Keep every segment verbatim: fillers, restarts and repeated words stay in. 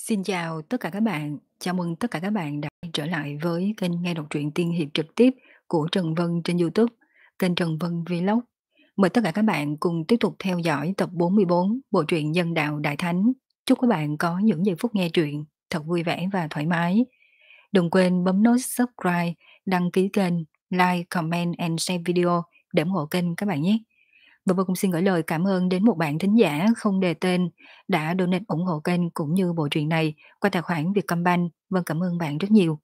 Xin chào tất cả các bạn, chào mừng tất cả các bạn đã quay trở lại với kênh nghe đọc truyện tiên hiệp trực tiếp của Trần Vân trên YouTube, kênh Trần Vân Vlog. Mời tất cả các bạn cùng tiếp tục theo dõi tập bốn mươi bốn bộ truyện Nhân đạo Đại Thánh. Chúc các bạn có những giây phút nghe truyện thật vui vẻ và thoải mái. Đừng quên bấm nút subscribe, đăng ký kênh, like, comment and share video để ủng hộ kênh các bạn nhé. Và Vân cũng xin gửi lời cảm ơn đến một bạn thính giả không đề tên đã donate ủng hộ kênh cũng như bộ truyện này qua tài khoản Vietcombank. Vân cảm ơn bạn rất nhiều.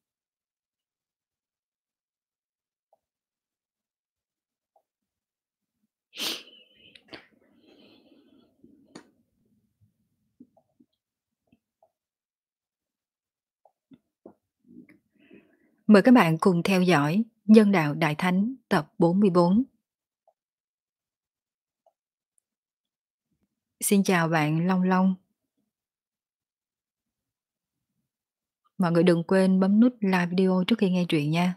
Mời các bạn cùng theo dõi Nhân đạo Đại Thánh tập bốn mươi bốn. Xin chào bạn Long Long. Mọi người đừng quên bấm nút like video trước khi nghe truyện nha.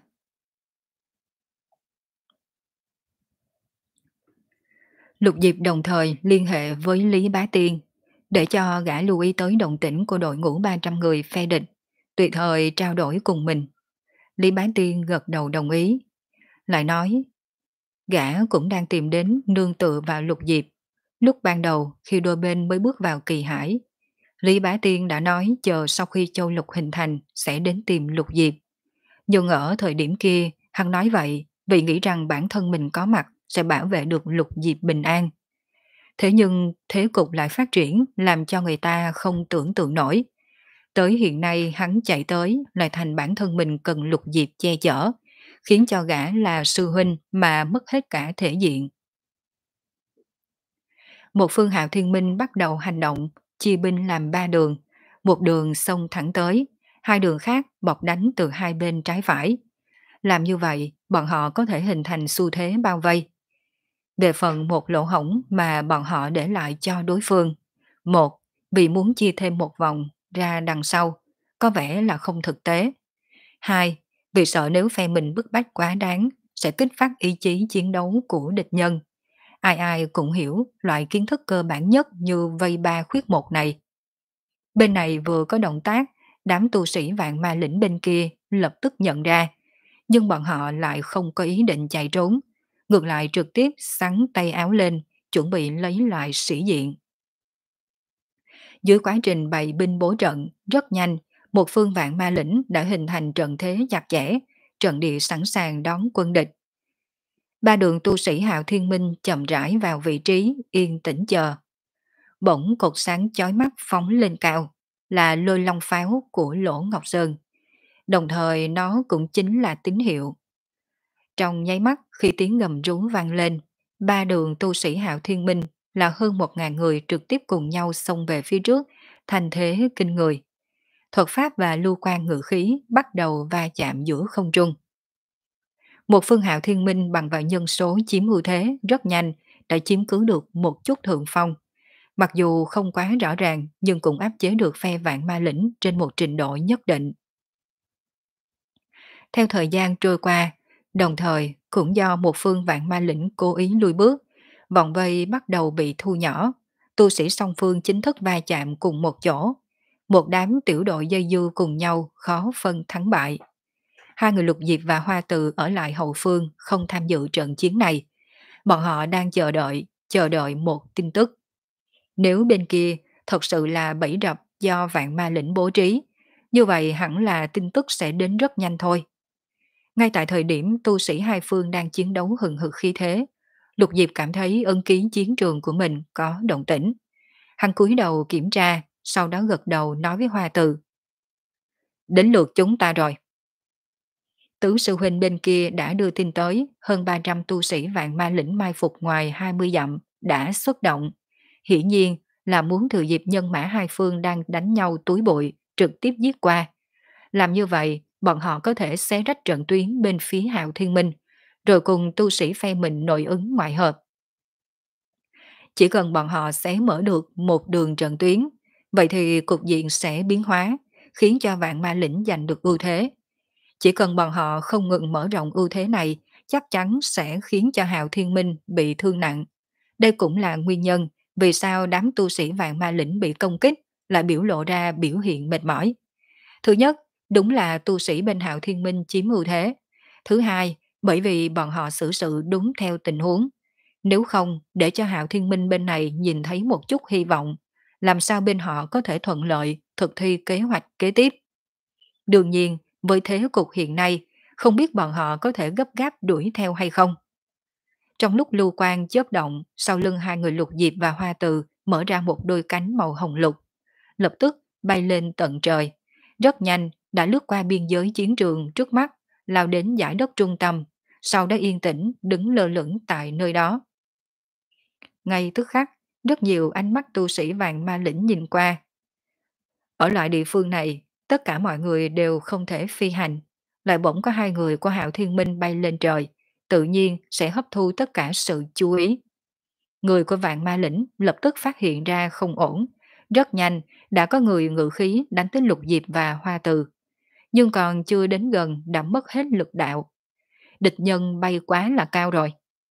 Lục Diệp đồng thời liên hệ với Lý Bá Tiên để cho gã lưu ý tới động tĩnh của đội ngũ ba trăm người phe địch, tuyệt thời trao đổi cùng mình. Lý Bá Tiên gật đầu đồng ý, lại nói gã cũng đang tìm đến nương tựa vào Lục Diệp. Lúc ban đầu khi đôi bên mới bước vào kỳ hải, Lý Bá Tiên đã nói chờ sau khi châu lục hình thành sẽ đến tìm Lục Diệp. Nhưng ở thời điểm kia hắn nói vậy vì nghĩ rằng bản thân mình có mặt sẽ bảo vệ được Lục Diệp bình an. Thế nhưng thế cục lại phát triển làm cho người ta không tưởng tượng nổi. Tới hiện nay hắn chạy tới lại thành bản thân mình cần Lục Diệp che chở, khiến cho gã là sư huynh mà mất hết cả thể diện. Một phương Hạo Thiên Minh bắt đầu hành động, chia binh làm ba đường, một đường xông thẳng tới, hai đường khác bọc đánh từ hai bên trái phải. Làm như vậy, bọn họ có thể hình thành xu thế bao vây. Về phần một lỗ hổng mà bọn họ để lại cho đối phương, một, vì muốn chia thêm một vòng ra đằng sau, có vẻ là không thực tế. Hai, vì sợ nếu phe mình bức bách quá đáng, sẽ kích phát ý chí chiến đấu của địch nhân. Ai ai cũng hiểu loại kiến thức cơ bản nhất như vây ba khuyết một này. Bên này vừa có động tác, đám tu sĩ vạn ma lĩnh bên kia lập tức nhận ra, nhưng bọn họ lại không có ý định chạy trốn, ngược lại trực tiếp xắn tay áo lên, chuẩn bị lấy lại sĩ diện. Dưới quá trình bày binh bố trận, rất nhanh, một phương vạn ma lĩnh đã hình thành trận thế chặt chẽ, trận địa sẵn sàng đón quân địch. Ba đường tu sĩ Hạo Thiên Minh chậm rãi vào vị trí, yên tĩnh chờ. Bỗng cột sáng chói mắt phóng lên cao, là lôi long pháo của Lỗ Ngọc Sơn. Đồng thời nó cũng chính là tín hiệu. Trong nháy mắt khi tiếng gầm rú vang lên, ba đường tu sĩ Hạo Thiên Minh là hơn một ngàn người trực tiếp cùng nhau xông về phía trước, thành thế kinh người. Thuật pháp và lưu quan ngự khí bắt đầu va chạm giữa không trung. Một phương Hạo Thiên Minh bằng vào nhân số chiếm ưu thế rất nhanh đã chiếm cứ được một chút thượng phong. Mặc dù không quá rõ ràng nhưng cũng áp chế được phe vạn ma lĩnh trên một trình độ nhất định. Theo thời gian trôi qua, đồng thời cũng do một phương vạn ma lĩnh cố ý lùi bước, vòng vây bắt đầu bị thu nhỏ, tu sĩ song phương chính thức va chạm cùng một chỗ. Một đám tiểu đội dây dưa cùng nhau khó phân thắng bại. Hai người Lục Diệp và Hoa Từ ở lại hậu phương không tham dự trận chiến này. Bọn họ đang chờ đợi, chờ đợi một tin tức. Nếu bên kia thật sự là bẫy rập do vạn ma lĩnh bố trí, như vậy hẳn là tin tức sẽ đến rất nhanh thôi. Ngay tại thời điểm tu sĩ hai phương đang chiến đấu hừng hực khí thế, Lục Diệp cảm thấy ân ký chiến trường của mình có động tĩnh. Hắn cúi đầu kiểm tra, sau đó gật đầu nói với Hoa Từ. Đến lượt chúng ta rồi. Tứ sư huynh bên kia đã đưa tin tới, hơn ba trăm tu sĩ vạn ma lĩnh mai phục ngoài hai mươi dặm đã xuất động. Hiển nhiên là muốn thừa dịp nhân mã hai phương đang đánh nhau túi bụi, trực tiếp giết qua. Làm như vậy, bọn họ có thể xé rách trận tuyến bên phía Hạo Thiên Minh, rồi cùng tu sĩ phe mình nội ứng ngoại hợp. Chỉ cần bọn họ xé mở được một đường trận tuyến, vậy thì cục diện sẽ biến hóa, khiến cho vạn ma lĩnh giành được ưu thế. Chỉ cần bọn họ không ngừng mở rộng ưu thế này, chắc chắn sẽ khiến cho Hạo Thiên Minh bị thương nặng. Đây cũng là nguyên nhân vì sao đám tu sĩ vạn ma lĩnh bị công kích, lại biểu lộ ra biểu hiện mệt mỏi. Thứ nhất, đúng là tu sĩ bên Hạo Thiên Minh chiếm ưu thế. Thứ hai, bởi vì bọn họ xử sự đúng theo tình huống. Nếu không, để cho Hạo Thiên Minh bên này nhìn thấy một chút hy vọng, làm sao bên họ có thể thuận lợi thực thi kế hoạch kế tiếp. Đương nhiên, với thế cục hiện nay, không biết bọn họ có thể gấp gáp đuổi theo hay không. Trong lúc lưu quang chớp động, sau lưng hai người Lục Diệp và Hoa Từ mở ra một đôi cánh màu hồng lục, lập tức bay lên tận trời. Rất nhanh, đã lướt qua biên giới chiến trường trước mắt, lao đến giải đất trung tâm, sau đó yên tĩnh đứng lơ lửng tại nơi đó. Ngay tức khắc, rất nhiều ánh mắt tu sĩ vàng ma lĩnh nhìn qua. Ở loại địa phương này, tất cả mọi người đều không thể phi hành. Lại bỗng có hai người của Hạo Thiên Minh bay lên trời, tự nhiên sẽ hấp thu tất cả sự chú ý. Người của vạn ma lĩnh lập tức phát hiện ra không ổn. Rất nhanh, đã có người ngự khí đánh tới Lục Diệp và Hoa Từ. Nhưng còn chưa đến gần đã mất hết lực đạo. Địch nhân bay quá là cao rồi.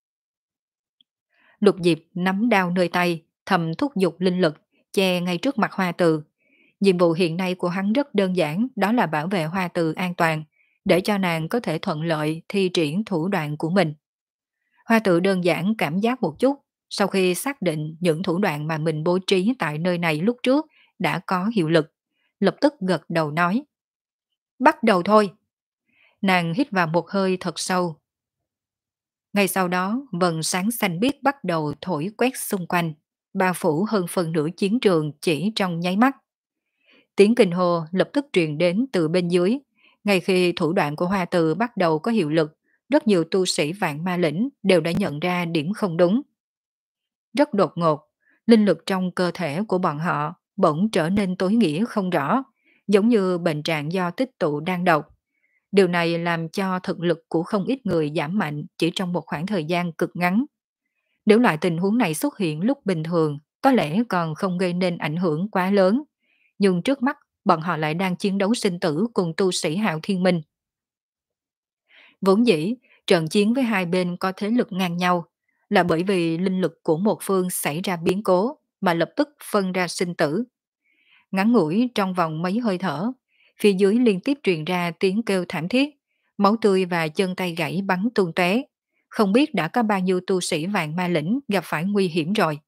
Lục Diệp nắm đao nơi tay, thầm thúc giục linh lực, che ngay trước mặt Hoa Từ. Nhiệm vụ hiện nay của hắn rất đơn giản, đó là bảo vệ Hoa Từ an toàn, để cho nàng có thể thuận lợi thi triển thủ đoạn của mình. Hoa Từ đơn giản cảm giác một chút, sau khi xác định những thủ đoạn mà mình bố trí tại nơi này lúc trước đã có hiệu lực, lập tức gật đầu nói. Bắt đầu thôi. Nàng hít vào một hơi thật sâu. Ngay sau đó, vầng sáng xanh biếc bắt đầu thổi quét xung quanh, bao phủ hơn phần nửa chiến trường chỉ trong nháy mắt. Tiếng kinh hô lập tức truyền đến từ bên dưới. Ngay khi thủ đoạn của Hoa Từ bắt đầu có hiệu lực, rất nhiều tu sĩ vạn ma lĩnh đều đã nhận ra điểm không đúng. Rất đột ngột, linh lực trong cơ thể của bọn họ bỗng trở nên tối nghĩa không rõ, giống như bệnh trạng do tích tụ đang độc. Điều này làm cho thực lực của không ít người giảm mạnh chỉ trong một khoảng thời gian cực ngắn. Nếu loại tình huống này xuất hiện lúc bình thường, có lẽ còn không gây nên ảnh hưởng quá lớn. Nhưng trước mắt, bọn họ lại đang chiến đấu sinh tử cùng tu sĩ Hạo Thiên Minh. Vốn dĩ, trận chiến với hai bên có thế lực ngang nhau, là bởi vì linh lực của một phương xảy ra biến cố mà lập tức phân ra sinh tử. Ngắn ngủi trong vòng mấy hơi thở, phía dưới liên tiếp truyền ra tiếng kêu thảm thiết, máu tươi và chân tay gãy bắn tung tóe. Không biết đã có bao nhiêu tu sĩ vạn ma lĩnh gặp phải nguy hiểm rồi.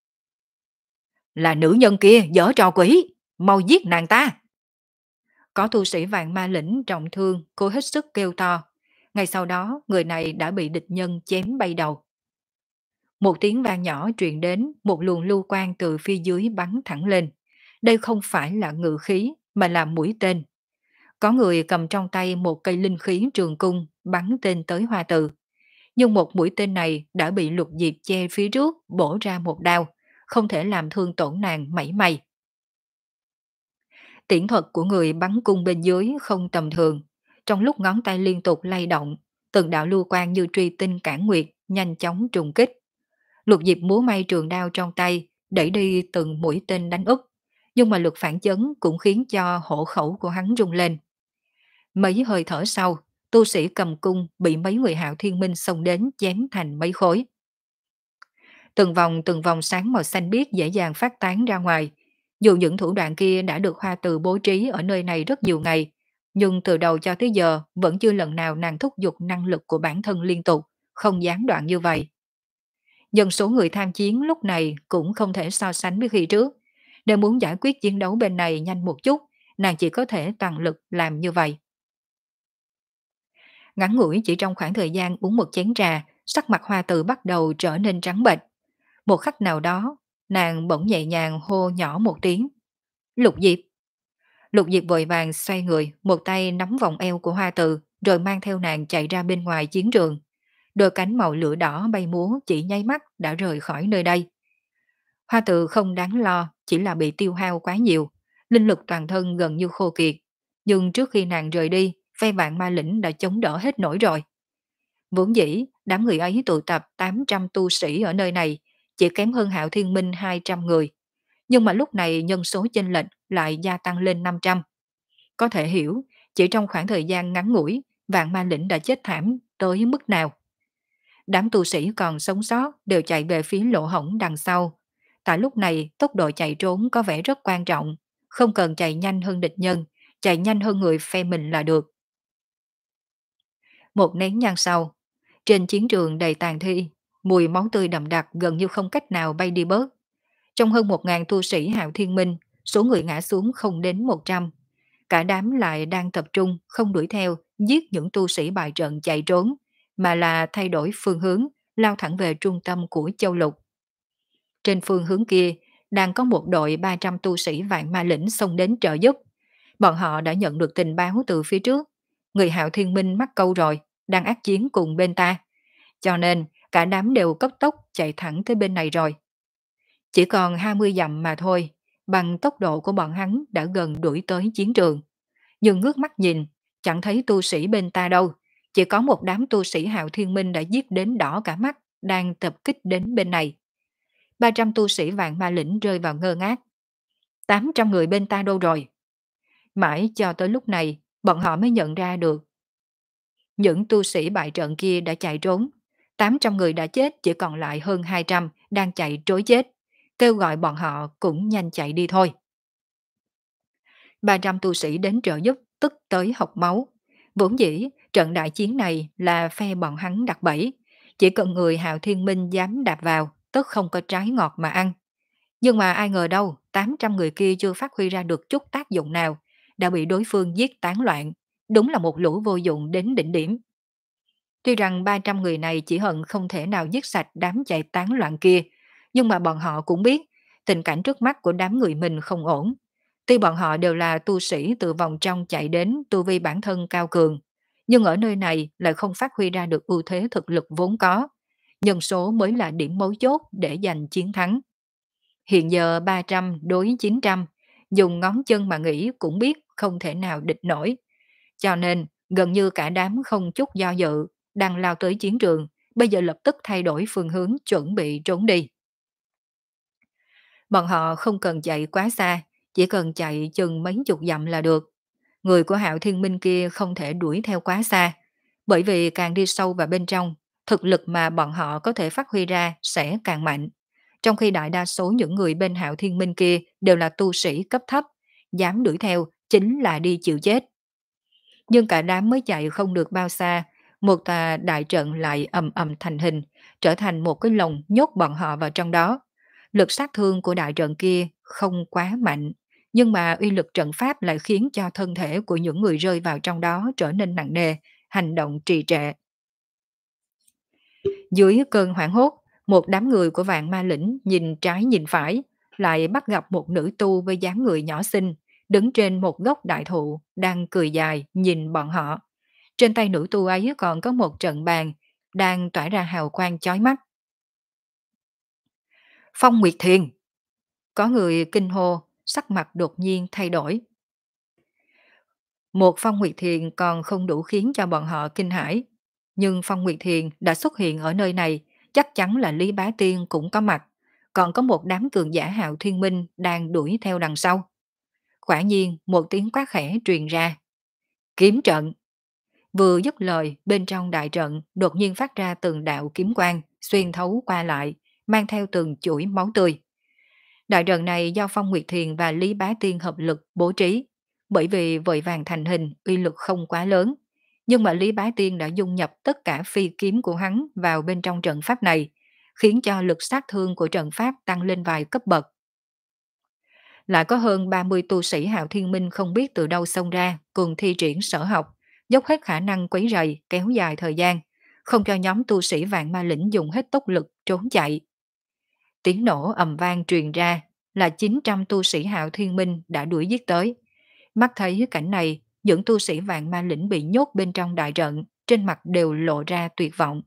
Là nữ nhân kia giở trò quỷ, mau giết nàng ta. Có tu sĩ vạn ma lĩnh trọng thương, cô hết sức kêu to. Ngay sau đó, người này đã bị địch nhân chém bay đầu. Một tiếng vang nhỏ truyền đến, một luồng lưu quang từ phía dưới bắn thẳng lên. Đây không phải là ngự khí, mà là mũi tên. Có người cầm trong tay một cây linh khí trường cung, bắn tên tới Hoa Từ. Nhưng một mũi tên này đã bị Lục Diệp che phía trước, bổ ra một đao, không thể làm thương tổn nàng mảy may. Tiễn thuật của người bắn cung bên dưới không tầm thường. Trong lúc ngón tay liên tục lay động, từng đạo lưu quang như truy tinh cản nguyệt, nhanh chóng trùng kích. Lục Diệp múa may trường đao trong tay, đẩy đi từng mũi tên đánh úp, nhưng mà lực phản chấn cũng khiến cho hổ khẩu của hắn rung lên. Mấy hơi thở sau, tu sĩ cầm cung bị mấy người Hạo Thiên Minh xông đến chém thành mấy khối. Từng vòng từng vòng sáng màu xanh biếc dễ dàng phát tán ra ngoài. Dù những thủ đoạn kia đã được Hoa Từ bố trí ở nơi này rất nhiều ngày, nhưng từ đầu cho tới giờ vẫn chưa lần nào nàng thúc giục năng lực của bản thân liên tục, không gián đoạn như vậy. Dân số người tham chiến lúc này cũng không thể so sánh với khi trước. Nếu muốn giải quyết chiến đấu bên này nhanh một chút, nàng chỉ có thể toàn lực làm như vậy. Ngắn ngủi chỉ trong khoảng thời gian uống một chén trà, sắc mặt Hoa Từ bắt đầu trở nên trắng bệch. Một khắc nào đó, nàng bỗng nhẹ nhàng hô nhỏ một tiếng. Lục Diệp. Lục Diệp vội vàng xoay người, một tay nắm vòng eo của Hoa Từ, rồi mang theo nàng chạy ra bên ngoài chiến trường. Đôi cánh màu lửa đỏ bay múa chỉ nháy mắt đã rời khỏi nơi đây. Hoa Từ không đáng lo, chỉ là bị tiêu hao quá nhiều, linh lực toàn thân gần như khô kiệt. Nhưng trước khi nàng rời đi, phe vạn ma lĩnh đã chống đỡ hết nổi rồi. Vốn dĩ, đám người ấy tụ tập tám trăm tu sĩ ở nơi này, chỉ kém hơn Hạo Thiên Minh hai trăm người. Nhưng mà lúc này nhân số chênh lệch lại gia tăng lên năm trăm. Có thể hiểu, chỉ trong khoảng thời gian ngắn ngủi, vạn ma lĩnh đã chết thảm tới mức nào. Đám tu sĩ còn sống sót đều chạy về phía lỗ hổng đằng sau. Tại lúc này, tốc độ chạy trốn có vẻ rất quan trọng, không cần chạy nhanh hơn địch nhân, chạy nhanh hơn người phe mình là được. Một nén nhang sau, trên chiến trường đầy tàn thi, mùi máu tươi đậm đặc gần như không cách nào bay đi bớt. Trong hơn một ngàn tu sĩ Hạo Thiên Minh, số người ngã xuống không đến một trăm. Cả đám lại đang tập trung, không đuổi theo, giết những tu sĩ bại trận chạy trốn, mà là thay đổi phương hướng, lao thẳng về trung tâm của châu lục. Trên phương hướng kia, đang có một đội ba trăm tu sĩ vạn ma lĩnh xông đến trợ giúp. Bọn họ đã nhận được tình báo từ phía trước. Người Hạo Thiên Minh mắc câu rồi, đang ác chiến cùng bên ta. Cho nên, cả đám đều cấp tốc chạy thẳng tới bên này rồi. Chỉ còn hai mươi dặm mà thôi, bằng tốc độ của bọn hắn đã gần đuổi tới chiến trường. Nhưng ngước mắt nhìn, chẳng thấy tu sĩ bên ta đâu. Chỉ có một đám tu sĩ Hạo Thiên Minh đã giết đến đỏ cả mắt, đang tập kích đến bên này. ba trăm tu sĩ vạn ma lĩnh rơi vào ngơ ngác. tám trăm người bên ta đâu rồi? Mãi cho tới lúc này, bọn họ mới nhận ra được. Những tu sĩ bại trận kia đã chạy trốn. tám trăm người đã chết, chỉ còn lại hơn hai trăm đang chạy trối chết. Kêu gọi bọn họ cũng nhanh chạy đi thôi. ba trăm tu sĩ đến trợ giúp tức tới học máu. Vốn dĩ, trận đại chiến này là phe bọn hắn đặt bẫy. Chỉ cần người Hạo Thiên Minh dám đạp vào, tức không có trái ngọt mà ăn. Nhưng mà ai ngờ đâu, tám trăm người kia chưa phát huy ra được chút tác dụng nào, đã bị đối phương giết tán loạn. Đúng là một lũ vô dụng đến đỉnh điểm. Tuy rằng ba trăm người này chỉ hận không thể nào giết sạch đám chạy tán loạn kia, nhưng mà bọn họ cũng biết tình cảnh trước mắt của đám người mình không ổn. Tuy bọn họ đều là tu sĩ từ vòng trong chạy đến tu vi bản thân cao cường, nhưng ở nơi này lại không phát huy ra được ưu thế thực lực vốn có. Nhân số mới là điểm mấu chốt để giành chiến thắng. Hiện giờ ba trăm đối chín trăm, dùng ngón chân mà nghĩ cũng biết không thể nào địch nổi. Cho nên, gần như cả đám không chút do dự, đang lao tới chiến trường, bây giờ lập tức thay đổi phương hướng chuẩn bị trốn đi. Bọn họ không cần chạy quá xa, chỉ cần chạy chừng mấy chục dặm là được. Người của Hạo Thiên Minh kia không thể đuổi theo quá xa, bởi vì càng đi sâu vào bên trong, thực lực mà bọn họ có thể phát huy ra sẽ càng mạnh. Trong khi đại đa số những người bên Hạo Thiên Minh kia đều là tu sĩ cấp thấp, dám đuổi theo chính là đi chịu chết. Nhưng cả đám mới chạy không được bao xa, một tà đại trận lại ầm ầm thành hình, trở thành một cái lồng nhốt bọn họ vào trong đó. Lực sát thương của đại trận kia không quá mạnh, nhưng mà uy lực trận pháp lại khiến cho thân thể của những người rơi vào trong đó trở nên nặng nề, hành động trì trệ. Dưới cơn hoảng hốt, một đám người của vạn ma lĩnh nhìn trái nhìn phải, lại bắt gặp một nữ tu với dáng người nhỏ xinh, đứng trên một gốc đại thụ, đang cười dài nhìn bọn họ. Trên tay nữ tu ấy còn có một trận bàn, đang tỏa ra hào quang chói mắt. Phong Nguyệt Thiền! Có người kinh hô, sắc mặt đột nhiên thay đổi. Một Phong Nguyệt Thiền còn không đủ khiến cho bọn họ kinh hãi. Nhưng Phong Nguyệt Thiền đã xuất hiện ở nơi này, chắc chắn là Lý Bá Tiên cũng có mặt. Còn có một đám cường giả Hạo Thiên Minh đang đuổi theo đằng sau. Quả nhiên một tiếng quát khẽ truyền ra. Kiếm trận! Vừa dứt lời, bên trong đại trận đột nhiên phát ra từng đạo kiếm quang, xuyên thấu qua lại, mang theo từng chuỗi máu tươi. Đại trận này do Phong Nguyệt Thiền và Lý Bá Tiên hợp lực bố trí, bởi vì vội vàng thành hình, uy lực không quá lớn. Nhưng mà Lý Bá Tiên đã dung nhập tất cả phi kiếm của hắn vào bên trong trận pháp này, khiến cho lực sát thương của trận pháp tăng lên vài cấp bậc. Lại có hơn ba mươi tu sĩ Hạo Thiên Minh không biết từ đâu xông ra, cùng thi triển sở học, dốc hết khả năng quấy rầy, kéo dài thời gian, không cho nhóm tu sĩ vạn ma lĩnh dùng hết tốc lực trốn chạy. Tiếng nổ ầm vang truyền ra là chín trăm tu sĩ Hạo Thiên Minh đã đuổi giết tới. Mắt thấy cảnh này, những tu sĩ vạn ma lĩnh bị nhốt bên trong đại trận, trên mặt đều lộ ra tuyệt vọng.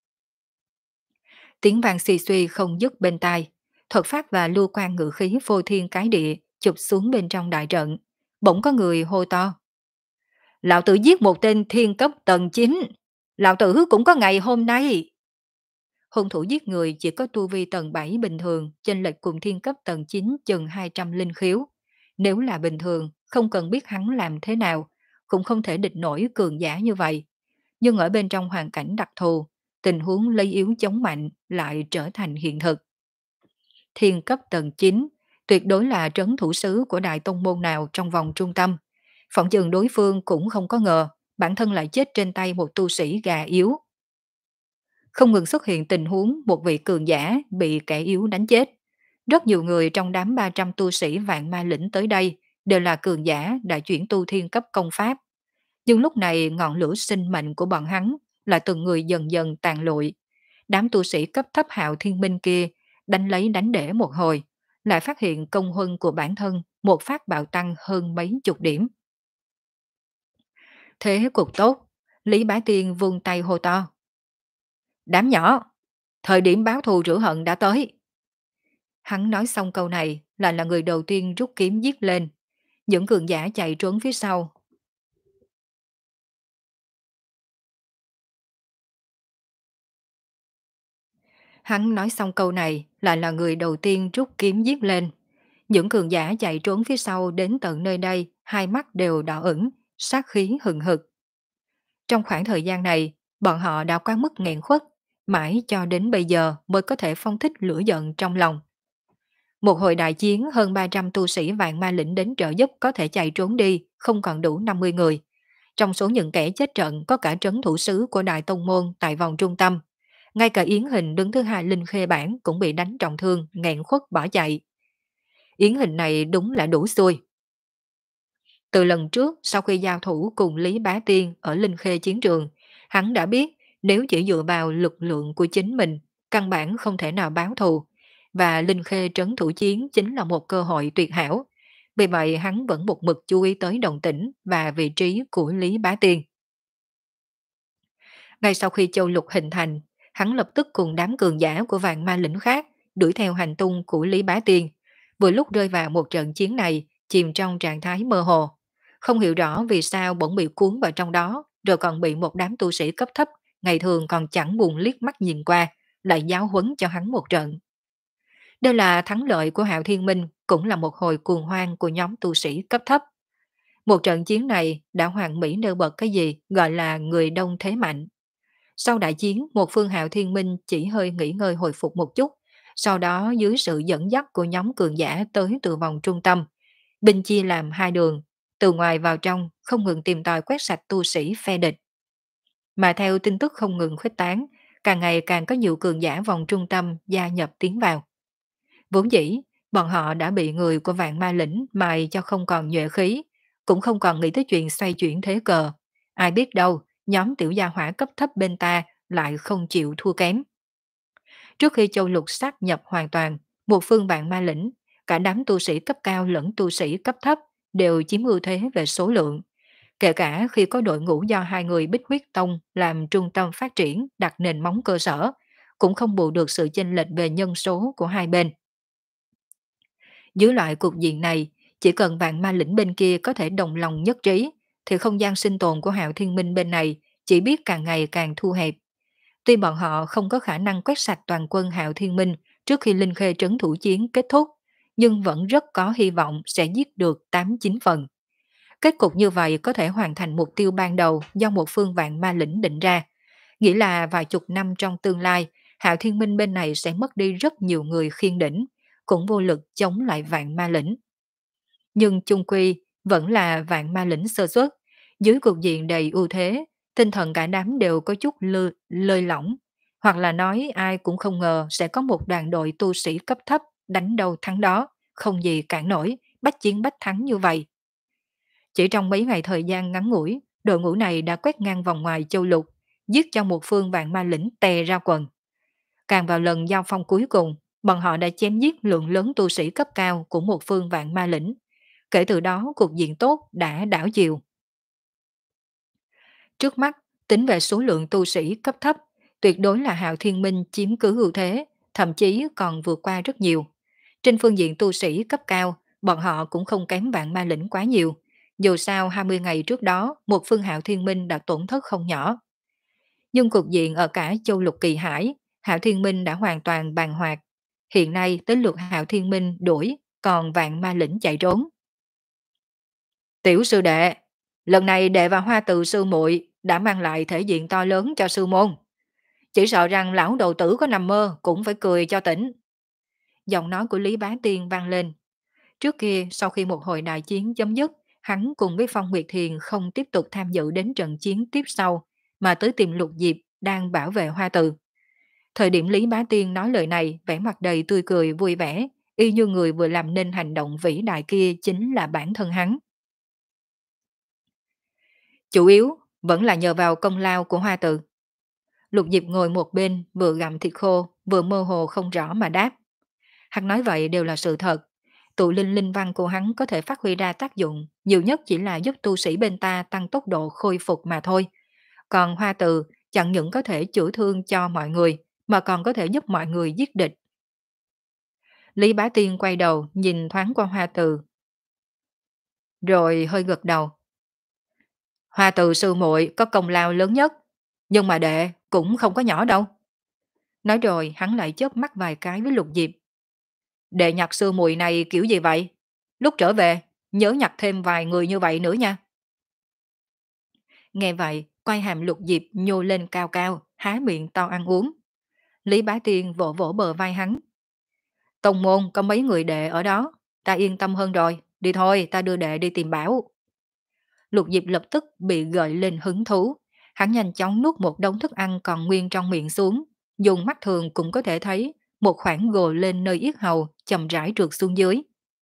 Tiếng vang xì xuy không dứt bên tai, thuật pháp và lưu quan ngự khí phô thiên cái địa chụp xuống bên trong đại trận. Bỗng có người hô to. Lão tử giết một tên thiên cấp tầng chín. Lão tử cũng có ngày hôm nay. Hung thủ giết người chỉ có tu vi tầng bảy bình thường, chênh lệch cùng thiên cấp tầng chín chừng hai trăm linh khiếu. Nếu là bình thường, không cần biết hắn làm thế nào, cũng không thể địch nổi cường giả như vậy. Nhưng ở bên trong hoàn cảnh đặc thù, tình huống lấy yếu chống mạnh lại trở thành hiện thực. thiên cấp tầng chín, tuyệt đối là trấn thủ sứ của đại tông môn nào trong vòng trung tâm. Phỏng chừng đối phương cũng không có ngờ, bản thân lại chết trên tay một tu sĩ gà yếu. Không ngừng xuất hiện tình huống một vị cường giả bị kẻ yếu đánh chết. Rất nhiều người trong đám ba trăm tu sĩ vạn ma lĩnh tới đây đều là cường giả đã chuyển tu thiên cấp công pháp. Nhưng lúc này ngọn lửa sinh mệnh của bọn hắn là từng người dần dần tàn lụi. Đám tu sĩ cấp thấp hạo thiên minh kia đánh lấy đánh để một hồi, lại phát hiện công huân của bản thân một phát bạo tăng hơn mấy chục điểm. Thế cục tốt, Lý Bá Tiên vung tay hô to. Đám nhỏ, thời điểm báo thù rửa hận đã tới. Hắn nói xong câu này là là người đầu tiên rút kiếm giết lên. Những cường giả chạy trốn phía sau. Hắn nói xong câu này là là người đầu tiên rút kiếm giết lên. Những cường giả chạy trốn phía sau đến tận nơi đây, hai mắt đều đỏ ửng, sát khí hừng hực. Trong khoảng thời gian này, bọn họ đã quá mức nghẹn khuất, mãi cho đến bây giờ mới có thể phong thích lửa giận trong lòng. Một hồi đại chiến hơn ba trăm tu sĩ vạn ma lĩnh đến trợ giúp có thể chạy trốn đi, không còn đủ năm mươi người. Trong số những kẻ chết trận có cả trấn thủ sứ của Đại Tông Môn tại vòng trung tâm. Ngay cả Yến Hình đứng thứ hai Linh Khê Bản cũng bị đánh trọng thương, nghẹn khuất bỏ chạy. Yến Hình này đúng là đủ xui. Từ lần trước, sau khi giao thủ cùng Lý Bá Tiên ở Linh Khê chiến trường, hắn đã biết nếu chỉ dựa vào lực lượng của chính mình, căn bản không thể nào báo thù. Và Linh Khê trấn thủ chiến chính là một cơ hội tuyệt hảo. Vì vậy hắn vẫn một mực chú ý tới đồng tĩnh và vị trí của Lý Bá Tiên. Ngay sau khi châu lục hình thành, hắn lập tức cùng đám cường giả của vạn ma lĩnh khác đuổi theo hành tung của Lý Bá Tiên. Vừa lúc rơi vào một trận chiến này, chìm trong trạng thái mơ hồ. Không hiểu rõ vì sao bỗng bị cuốn vào trong đó, rồi còn bị một đám tu sĩ cấp thấp, ngày thường còn chẳng buồn liếc mắt nhìn qua, lại giáo huấn cho hắn một trận. Đây là thắng lợi của Hạo Thiên Minh, cũng là một hồi cuồng hoang của nhóm tu sĩ cấp thấp. Một trận chiến này đã hoàn mỹ nêu bật cái gì gọi là người đông thế mạnh. Sau đại chiến, một phương Hạo Thiên Minh chỉ hơi nghỉ ngơi hồi phục một chút, sau đó dưới sự dẫn dắt của nhóm cường giả tới từ vòng trung tâm, binh chia làm hai đường, từ ngoài vào trong không ngừng tìm tòi quét sạch tu sĩ phe địch. Mà theo tin tức không ngừng khuếch tán, càng ngày càng có nhiều cường giả vòng trung tâm gia nhập tiến vào. Vốn dĩ, bọn họ đã bị người của vạn ma lĩnh mài cho không còn nhuệ khí, cũng không còn nghĩ tới chuyện xoay chuyển thế cờ. Ai biết đâu, nhóm tiểu gia hỏa cấp thấp bên ta lại không chịu thua kém. Trước khi châu lục sát nhập hoàn toàn, một phương vạn ma lĩnh, cả đám tu sĩ cấp cao lẫn tu sĩ cấp thấp đều chiếm ưu thế về số lượng. Kể cả khi có đội ngũ do hai người Bích Huyết Tông làm trung tâm phát triển đặt nền móng cơ sở, cũng không bù được sự chênh lệch về nhân số của hai bên. Dưới loại cục diện này, chỉ cần vạn ma lĩnh bên kia có thể đồng lòng nhất trí, thì không gian sinh tồn của Hạo Thiên Minh bên này chỉ biết càng ngày càng thu hẹp. Tuy bọn họ không có khả năng quét sạch toàn quân Hạo Thiên Minh trước khi Linh Khê trấn thủ chiến kết thúc, nhưng vẫn rất có hy vọng sẽ giết được tám chín phần. Kết cục như vậy có thể hoàn thành mục tiêu ban đầu do một phương vạn ma lĩnh định ra. Nghĩa là vài chục năm trong tương lai, Hạo Thiên Minh bên này sẽ mất đi rất nhiều người khiên đỉnh, cũng vô lực chống lại vạn ma lĩnh. Nhưng chung quy vẫn là vạn ma lĩnh sơ suất, dưới cục diện đầy ưu thế, tinh thần cả đám đều có chút lơ, lơi lỏng, hoặc là nói ai cũng không ngờ sẽ có một đoàn đội tu sĩ cấp thấp đánh đầu thắng đó, không gì cản nổi, bách chiến bách thắng như vậy. Chỉ trong mấy ngày thời gian ngắn ngủi, đội ngũ này đã quét ngang vòng ngoài châu lục, giết cho một phương vạn ma lĩnh tè ra quần. Càng vào lần giao phong cuối cùng, bọn họ đã chém giết lượng lớn tu sĩ cấp cao của một phương vạn ma lĩnh. Kể từ đó cục diện tốt đã đảo chiều. Trước mắt, tính về số lượng tu sĩ cấp thấp, tuyệt đối là Hạo Thiên Minh chiếm cứ ưu thế, thậm chí còn vượt qua rất nhiều. Trên phương diện tu sĩ cấp cao, bọn họ cũng không kém vạn ma lĩnh quá nhiều. Dù sao hai mươi ngày trước đó, một phương Hạo Thiên Minh đã tổn thất không nhỏ. Nhưng cục diện ở cả châu lục kỳ hải, Hạo Thiên Minh đã hoàn toàn bàn hoạt. Hiện nay tới lượt Hạo Thiên Minh đuổi, còn vạn ma lĩnh chạy trốn. Tiểu sư đệ, lần này đệ và hoa từ sư muội đã mang lại thể diện to lớn cho sư môn. Chỉ sợ rằng lão đầu tử có nằm mơ cũng phải cười cho tỉnh. giọng nói của Lý Bá Tiên vang lên. Trước kia, sau khi một hồi đại chiến chấm dứt, hắn cùng với Phong Nguyệt Thiền không tiếp tục tham dự đến trận chiến tiếp sau, mà tới tìm Lục Diệp đang bảo vệ Hoa Từ. Thời điểm Lý Bá Tiên nói lời này, vẻ mặt đầy tươi cười vui vẻ, y như người vừa làm nên hành động vĩ đại kia chính là bản thân hắn. Chủ yếu vẫn là nhờ vào công lao của Hoa Từ. Lục Diệp ngồi một bên, vừa gặm thịt khô, vừa mơ hồ không rõ mà đáp. Hắn nói vậy đều là sự thật. Tụ linh linh văn của hắn có thể phát huy ra tác dụng, nhiều nhất chỉ là giúp tu sĩ bên ta tăng tốc độ khôi phục mà thôi. Còn Hoa Từ chẳng những có thể chữa thương cho mọi người, mà còn có thể giúp mọi người giết địch. Lý Bá Tiên quay đầu nhìn thoáng qua Hoa Từ, rồi hơi gật đầu. Hoa Từ sư muội có công lao lớn nhất, nhưng mà đệ cũng không có nhỏ đâu. Nói rồi hắn lại chớp mắt vài cái với Lục Diệp. Đệ nhặt sư muội này kiểu gì vậy? Lúc trở về, nhớ nhặt thêm vài người như vậy nữa nha. Nghe vậy, quay hàm Lục Diệp nhô lên cao cao, há miệng to ăn uống. Lý Bá Tiên vỗ vỗ bờ vai hắn. Tông môn có mấy người đệ ở đó, ta yên tâm hơn rồi, đi thôi ta đưa đệ đi tìm bảo. Lục Diệp lập tức bị gợi lên hứng thú, hắn nhanh chóng nuốt một đống thức ăn còn nguyên trong miệng xuống, dùng mắt thường cũng có thể thấy một khoảng gồ lên nơi yết hầu chậm rãi trượt xuống dưới.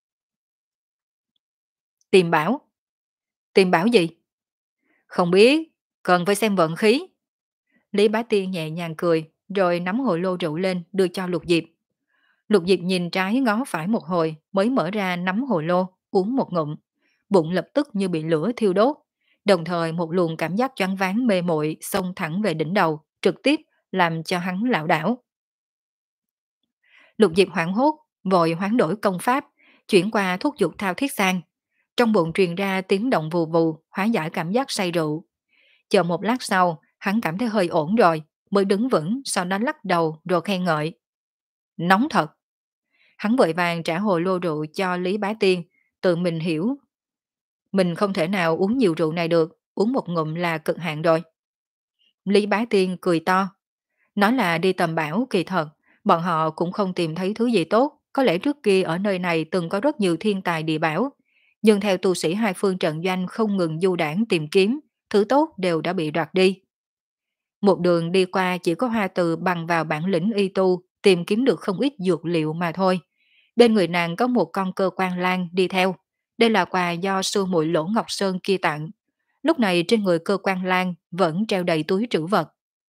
Tìm bảo? Tìm bảo gì? Không biết, cần phải xem vận khí. Lý Bá Tiên nhẹ nhàng cười, rồi nắm hồ lô rượu lên đưa cho Lục Diệp. Lục Diệp nhìn trái ngó phải một hồi mới mở ra nắm hồ lô, uống một ngụm. Bụng lập tức như bị lửa thiêu đốt. Đồng thời một luồng cảm giác choáng váng mê muội xông thẳng về đỉnh đầu, trực tiếp làm cho hắn lảo đảo. Lục Diệp hoảng hốt, vội hoán đổi công pháp, chuyển qua thuốc dục thao thiết sang. Trong bụng truyền ra tiếng động vù vù, hóa giải cảm giác say rượu. Chờ một lát sau, hắn cảm thấy hơi ổn rồi, mới đứng vững, sau đó lắc đầu rồi khen ngợi. Nóng thật. Hắn vội vàng trả hồ lô rượu cho Lý Bá Tiên, tự mình hiểu. Mình không thể nào uống nhiều rượu này được, uống một ngụm là cực hạn rồi. Lý Bá Tiên cười to. Nói là đi tầm bảo kỳ thật, bọn họ cũng không tìm thấy thứ gì tốt, có lẽ trước kia ở nơi này từng có rất nhiều thiên tài địa bảo. Nhưng theo tu sĩ hai phương trận doanh không ngừng du đảng tìm kiếm, thứ tốt đều đã bị đoạt đi. Một đường đi qua chỉ có Hoa Từ bằng vào bản lĩnh y tu, tìm kiếm được không ít dược liệu mà thôi. Bên người nàng có một con cơ quan lang đi theo. Đây là quà do sư muội Lỗ Ngọc Sơn kia tặng. Lúc này trên người cơ quan lang vẫn treo đầy túi trữ vật.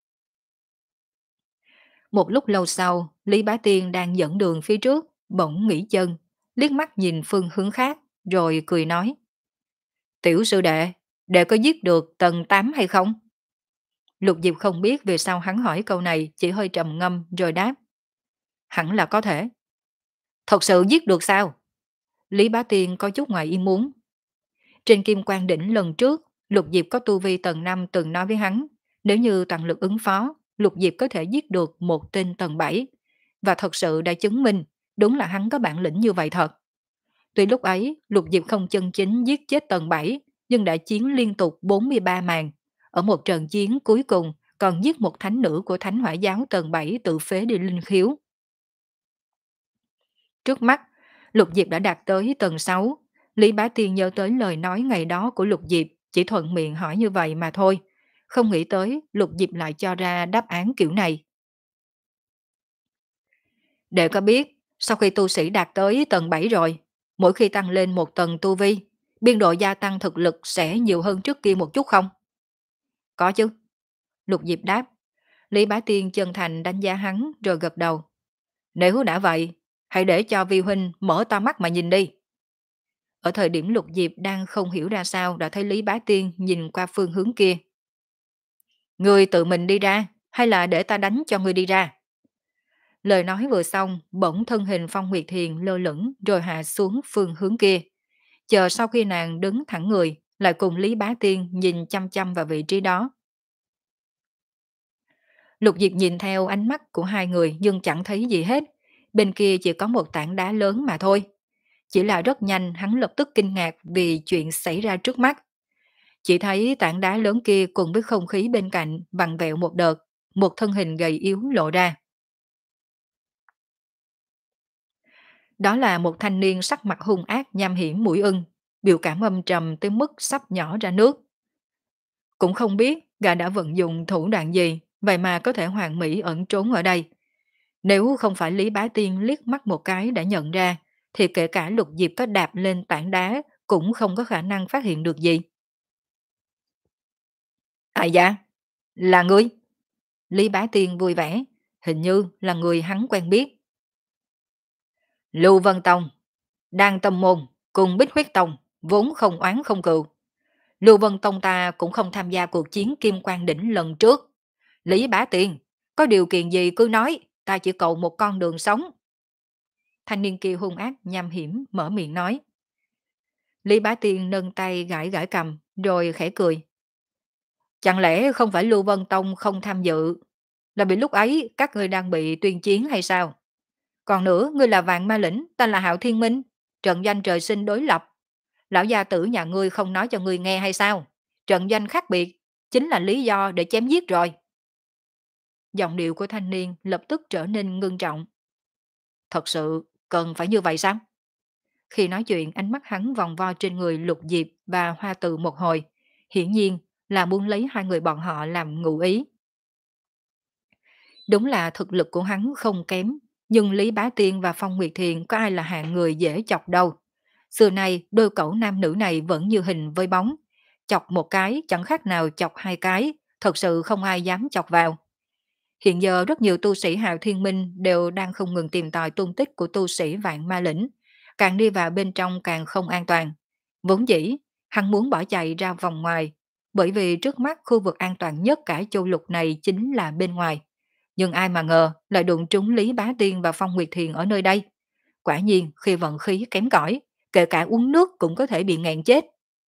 Một lúc lâu sau, Lý Bá Tiên đang dẫn đường phía trước, bỗng nghỉ chân, liếc mắt nhìn phương hướng khác, rồi cười nói. Tiểu sư đệ, đệ có giết được tầng tám hay không? Lục Diệp không biết vì sao hắn hỏi câu này, chỉ hơi trầm ngâm rồi đáp. Hẳn là có thể. Thật sự giết được sao? Lý Bá Tiên có chút ngoài ý muốn. Trên Kim Quang Đỉnh lần trước, Lục Diệp có tu vi tầng năm từng nói với hắn, nếu như toàn lực ứng phó, Lục Diệp có thể giết được một tên tầng bảy. Và thật sự đã chứng minh, đúng là hắn có bản lĩnh như vậy thật. Tuy lúc ấy, Lục Diệp không chân chính giết chết tầng bảy, nhưng đã chiến liên tục bốn mươi ba màn. Ở một trận chiến cuối cùng, còn giết một thánh nữ của Thánh Hỏa giáo tầng bảy tự phế đi linh khiếu. Trước mắt, Lục Diệp đã đạt tới tầng sáu. Lý Bá Tiên nhớ tới lời nói ngày đó của Lục Diệp, chỉ thuận miệng hỏi như vậy mà thôi. Không nghĩ tới Lục Diệp lại cho ra đáp án kiểu này. Để có biết, sau khi tu sĩ đạt tới tầng bảy rồi, mỗi khi tăng lên một tầng tu vi, biên độ gia tăng thực lực sẽ nhiều hơn trước kia một chút không? Có chứ. Lục Diệp đáp. Lý Bá Tiên chân thành đánh giá hắn rồi gật đầu. Nếu đã vậy, hãy để cho Vi Huynh mở to mắt mà nhìn đi. Ở thời điểm Lục Diệp đang không hiểu ra sao đã thấy Lý Bá Tiên nhìn qua phương hướng kia. Ngươi tự mình đi ra, hay là để ta đánh cho ngươi đi ra? Lời nói vừa xong, bỗng thân hình Phong Nguyệt Thiền lơ lửng rồi hạ xuống phương hướng kia. Chờ sau khi nàng đứng thẳng người, lại cùng Lý Bá Tiên nhìn chăm chăm vào vị trí đó. Lục Diệp nhìn theo ánh mắt của hai người nhưng chẳng thấy gì hết. Bên kia chỉ có một tảng đá lớn mà thôi. Chỉ là rất nhanh hắn lập tức kinh ngạc vì chuyện xảy ra trước mắt. Chỉ thấy tảng đá lớn kia cùng với không khí bên cạnh vặn vẹo một đợt, một thân hình gầy yếu lộ ra. Đó là một thanh niên sắc mặt hung ác nham hiểm mũi ưng, biểu cảm âm trầm tới mức sắp nhỏ ra nước. Cũng không biết gã đã vận dụng thủ đoạn gì, vậy mà có thể hoàn mỹ ẩn trốn ở đây. Nếu không phải Lý Bá Tiên liếc mắt một cái đã nhận ra, thì kể cả Lục Diệp có đạp lên tảng đá cũng không có khả năng phát hiện được gì. Ai da? Là ngươi? Lý Bá Tiên vui vẻ, hình như là người hắn quen biết. Lưu Vân Tông, Đan Tâm Môn, cùng Bích Huyết Tông, vốn không oán không cừu. Lưu Vân Tông ta cũng không tham gia cuộc chiến Kim Quang Đỉnh lần trước. Lý Bá Tiên, có điều kiện gì cứ nói, ta chỉ cầu một con đường sống. Thanh niên kia hung ác nham hiểm mở miệng nói. Lý Bá Tiên nâng tay gãi gãi cầm, rồi khẽ cười. Chẳng lẽ không phải Lưu Vân Tông không tham dự, là vì lúc ấy các ngươi đang bị tuyên chiến hay sao? Còn nữa, ngươi là Vạn Ma Lĩnh, ta là Hạo Thiên Minh, trận danh trời sinh đối lập. Lão gia tử nhà ngươi không nói cho ngươi nghe hay sao? Trận danh khác biệt, chính là lý do để chém giết rồi. Giọng điệu của thanh niên lập tức trở nên ngưng trọng. Thật sự, cần phải như vậy sao? Khi nói chuyện, ánh mắt hắn vòng vo trên người Lục Diệp và Hoa Từ một hồi. Hiển nhiên là muốn lấy hai người bọn họ làm ngụ ý. Đúng là thực lực của hắn không kém, nhưng Lý Bá Tiên và Phong Nguyệt Thiền có ai là hạng người dễ chọc đâu. Xưa nay, đôi cẩu nam nữ này vẫn như hình với bóng. Chọc một cái chẳng khác nào chọc hai cái, thật sự không ai dám chọc vào. Hiện giờ rất nhiều tu sĩ Hạo Thiên Minh đều đang không ngừng tìm tòi tung tích của tu sĩ Vạn Ma Lĩnh. Càng đi vào bên trong càng không an toàn. Vốn dĩ, hắn muốn bỏ chạy ra vòng ngoài, bởi vì trước mắt khu vực an toàn nhất cả châu lục này chính là bên ngoài. Nhưng ai mà ngờ lại đụng trúng Lý Bá Tiên và Phong Nguyệt Thiền ở nơi đây. Quả nhiên khi vận khí kém cỏi, kể cả uống nước cũng có thể bị nghẹn chết.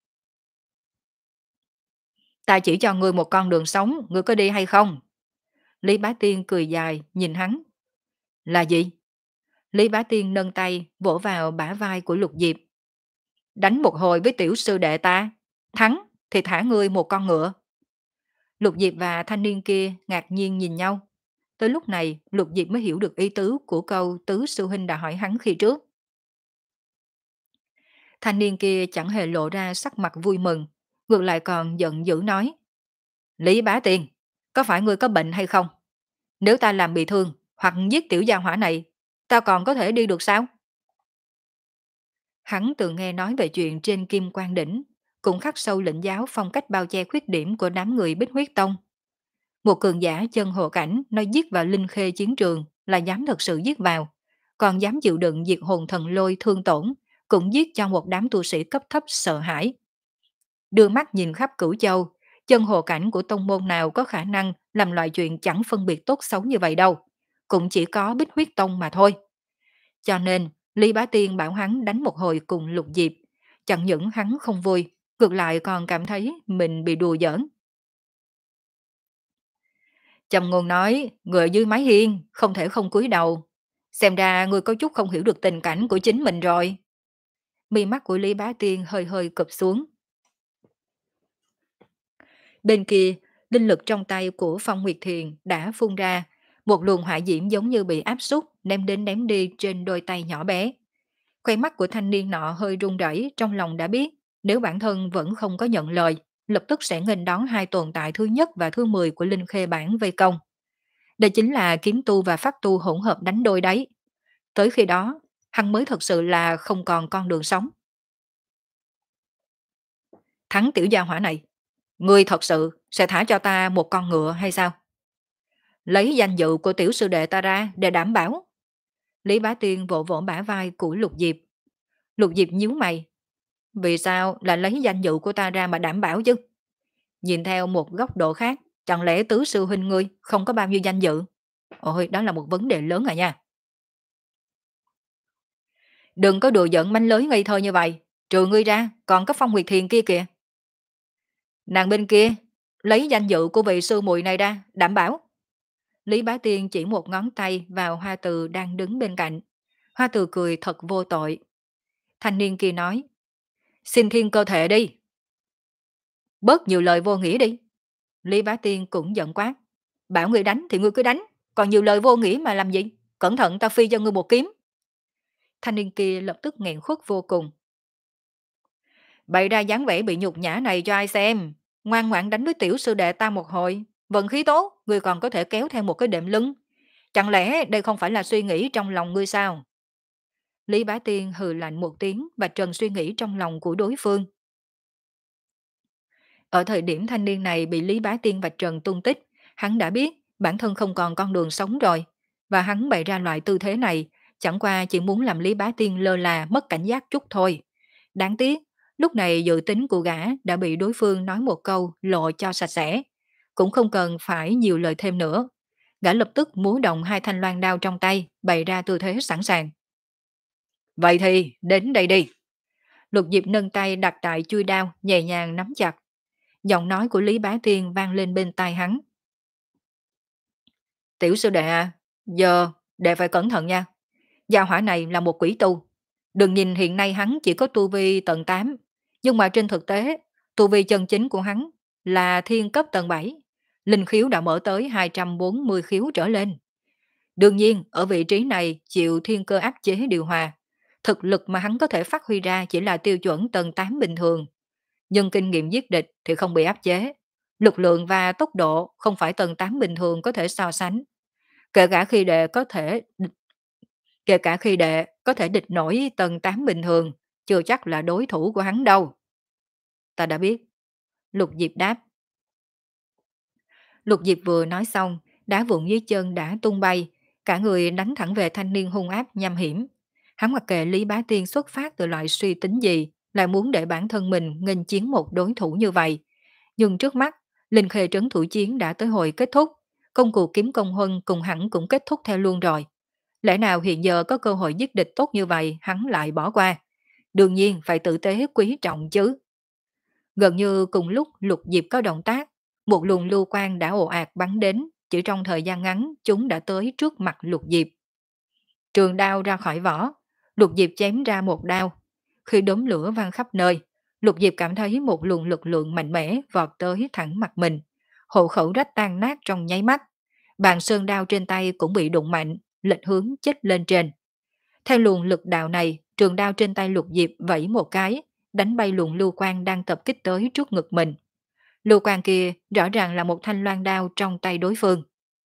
Ta chỉ cho ngươi một con đường sống, ngươi có đi hay không? Lý Bá Tiên cười dài, nhìn hắn. Là gì? Lý Bá Tiên nâng tay, vỗ vào bả vai của Lục Diệp. Đánh một hồi với tiểu sư đệ ta. Thắng thì thả ngươi một con ngựa. Lục Diệp và thanh niên kia ngạc nhiên nhìn nhau. Tới lúc này, Lục Diệp mới hiểu được ý tứ của câu tứ sư huynh đã hỏi hắn khi trước. Thanh niên kia chẳng hề lộ ra sắc mặt vui mừng, ngược lại còn giận dữ nói. Lý Bá Tiên, có phải ngươi có bệnh hay không? Nếu ta làm bị thương hoặc giết tiểu gia hỏa này, ta còn có thể đi được sao? Hắn từng nghe nói về chuyện trên Kim Quang Đỉnh, cũng khắc sâu lĩnh giáo phong cách bao che khuyết điểm của đám người Bích Huyết Tông. Một cường giả chân hộ cảnh nói giết vào linh khê chiến trường là dám thật sự giết vào, còn dám chịu đựng diệt hồn thần lôi thương tổn, cũng giết cho một đám tu sĩ cấp thấp sợ hãi. Đưa mắt nhìn khắp cửu châu, chân hộ cảnh của tông môn nào có khả năng làm loại chuyện chẳng phân biệt tốt xấu như vậy đâu, cũng chỉ có Bích Huyết Tông mà thôi. Cho nên, Lý Bá Tiên bảo hắn đánh một hồi cùng Lục Diệp, chẳng những hắn không vui, ngược lại còn cảm thấy mình bị đùa giỡn. Trầm Ngôn nói, người ở dưới mái hiên, không thể không cúi đầu. Xem ra ngươi có chút không hiểu được tình cảnh của chính mình rồi. Mi mắt của Lý Bá Tiên hơi hơi cụp xuống. Bên kia, linh lực trong tay của Phong Nguyệt Thiền đã phun ra, một luồng hỏa diễm giống như bị áp súc ném đến ném đi trên đôi tay nhỏ bé. Khoe mắt của thanh niên nọ hơi run rẩy, trong lòng đã biết, nếu bản thân vẫn không có nhận lời, lập tức sẽ nghênh đón hai tồn tại thứ nhất và thứ mười của Linh Khê bản vây công. Đây chính là kiếm tu và pháp tu hỗn hợp đánh đôi đấy. Tới khi đó, hắn mới thật sự là không còn con đường sống. Thắng tiểu gia hỏa này, ngươi thật sự sẽ thả cho ta một con ngựa hay sao? Lấy danh dự của tiểu sư đệ ta ra để đảm bảo. Lý Bá Tiên vỗ vỗ bả vai của Lục Diệp. Lục Diệp nhíu mày. Vì sao lại lấy danh dự của ta ra mà đảm bảo chứ? Nhìn theo một góc độ khác, chẳng lẽ tứ sư huynh ngươi không có bao nhiêu danh dự? Ôi, đó là một vấn đề lớn à nha. Đừng có đùa giỡn manh lới ngây thơ như vậy. Trừ ngươi ra, còn có Phong Nguyệt Thiền kia kìa. Nàng bên kia, lấy danh dự của vị sư muội này ra, đảm bảo. Lý Bá Tiên chỉ một ngón tay vào Hoa Từ đang đứng bên cạnh. Hoa Từ cười thật vô tội. Thanh niên kia nói, xin thiên cơ thể đi. Bớt nhiều lời vô nghĩa đi. Lý Bá Tiên cũng giận quát. Bảo ngươi đánh thì ngươi cứ đánh, còn nhiều lời vô nghĩa mà làm gì? Cẩn thận ta phi cho ngươi một kiếm. Thanh niên kia lập tức nghẹn khuất vô cùng. Bày ra dáng vẻ bị nhục nhã này cho ai xem. Ngoan ngoãn đánh với tiểu sư đệ ta một hồi. Vận khí tốt, ngươi còn có thể kéo theo một cái đệm lưng. Chẳng lẽ đây không phải là suy nghĩ trong lòng ngươi sao? Lý Bá Tiên hừ lạnh một tiếng và trần suy nghĩ trong lòng của đối phương. Ở thời điểm thanh niên này bị Lý Bá Tiên và Trần tung tích, hắn đã biết bản thân không còn con đường sống rồi. Và hắn bày ra loại tư thế này, chẳng qua chỉ muốn làm Lý Bá Tiên lơ là mất cảnh giác chút thôi. Đáng tiếc, lúc này dự tính của gã đã bị đối phương nói một câu lộ cho sạch sẽ. Cũng không cần phải nhiều lời thêm nữa. Gã lập tức múa động hai thanh loan đao trong tay, bày ra tư thế sẵn sàng. Vậy thì, đến đây đi. Lục Diệp nâng tay đặt tại chui đao, nhẹ nhàng nắm chặt. Giọng nói của Lý Bá Tiên vang lên bên tai hắn. Tiểu sư đệ à, giờ đệ phải cẩn thận nha. Gia hỏa này là một quỷ tu. Đừng nhìn hiện nay hắn chỉ có tu vi tầng tám, nhưng mà trên thực tế, tu vi chân chính của hắn là thiên cấp tầng bảy. Linh khiếu đã mở tới hai trăm bốn mươi khiếu trở lên. Đương nhiên, ở vị trí này chịu thiên cơ áp chế điều hòa. Thực lực mà hắn có thể phát huy ra chỉ là tiêu chuẩn tầng tám bình thường. Nhưng kinh nghiệm giết địch thì không bị áp chế. Lực lượng và tốc độ không phải tầng tám bình thường có thể so sánh. Kể cả khi đệ có thể kể cả khi đệ có thể địch nổi tầng tám bình thường, chưa chắc là đối thủ của hắn đâu. Ta đã biết. Lục Diệp đáp. Lục Diệp vừa nói xong, đá vụn dưới chân đã tung bay, cả người đánh thẳng về thanh niên hung ác nham hiểm. Hắn mặc kệ Lý Bá Tiên xuất phát từ loại suy tính gì, lại muốn để bản thân mình nghênh chiến một đối thủ như vậy. Nhưng trước mắt, Linh Khê trấn thủ chiến đã tới hồi kết thúc, công cuộc kiếm công huân cùng hẳn cũng kết thúc theo luôn rồi. Lẽ nào hiện giờ có cơ hội giết địch tốt như vậy hắn lại bỏ qua? Đương nhiên phải tử tế quý trọng chứ. Gần như cùng lúc Lục Diệp có động tác, một luồng lưu quang đã ồ ạt bắn đến, chỉ trong thời gian ngắn chúng đã tới trước mặt Lục Diệp. Trường đao ra khỏi vỏ, Lục Diệp chém ra một đao. Khi đốm lửa văng khắp nơi, Lục Diệp cảm thấy một luồng lực lượng mạnh mẽ vọt tới thẳng mặt mình. Hộ khẩu rách tan nát trong nháy mắt. Bàn sơn đao trên tay cũng bị đụng mạnh, lệch hướng chết lên trên. Theo luồng lực đạo này, trường đao trên tay Lục Diệp vẫy một cái, đánh bay luồng lưu quang đang tập kích tới trước ngực mình. Lưu quang kia rõ ràng là một thanh loan đao trong tay đối phương.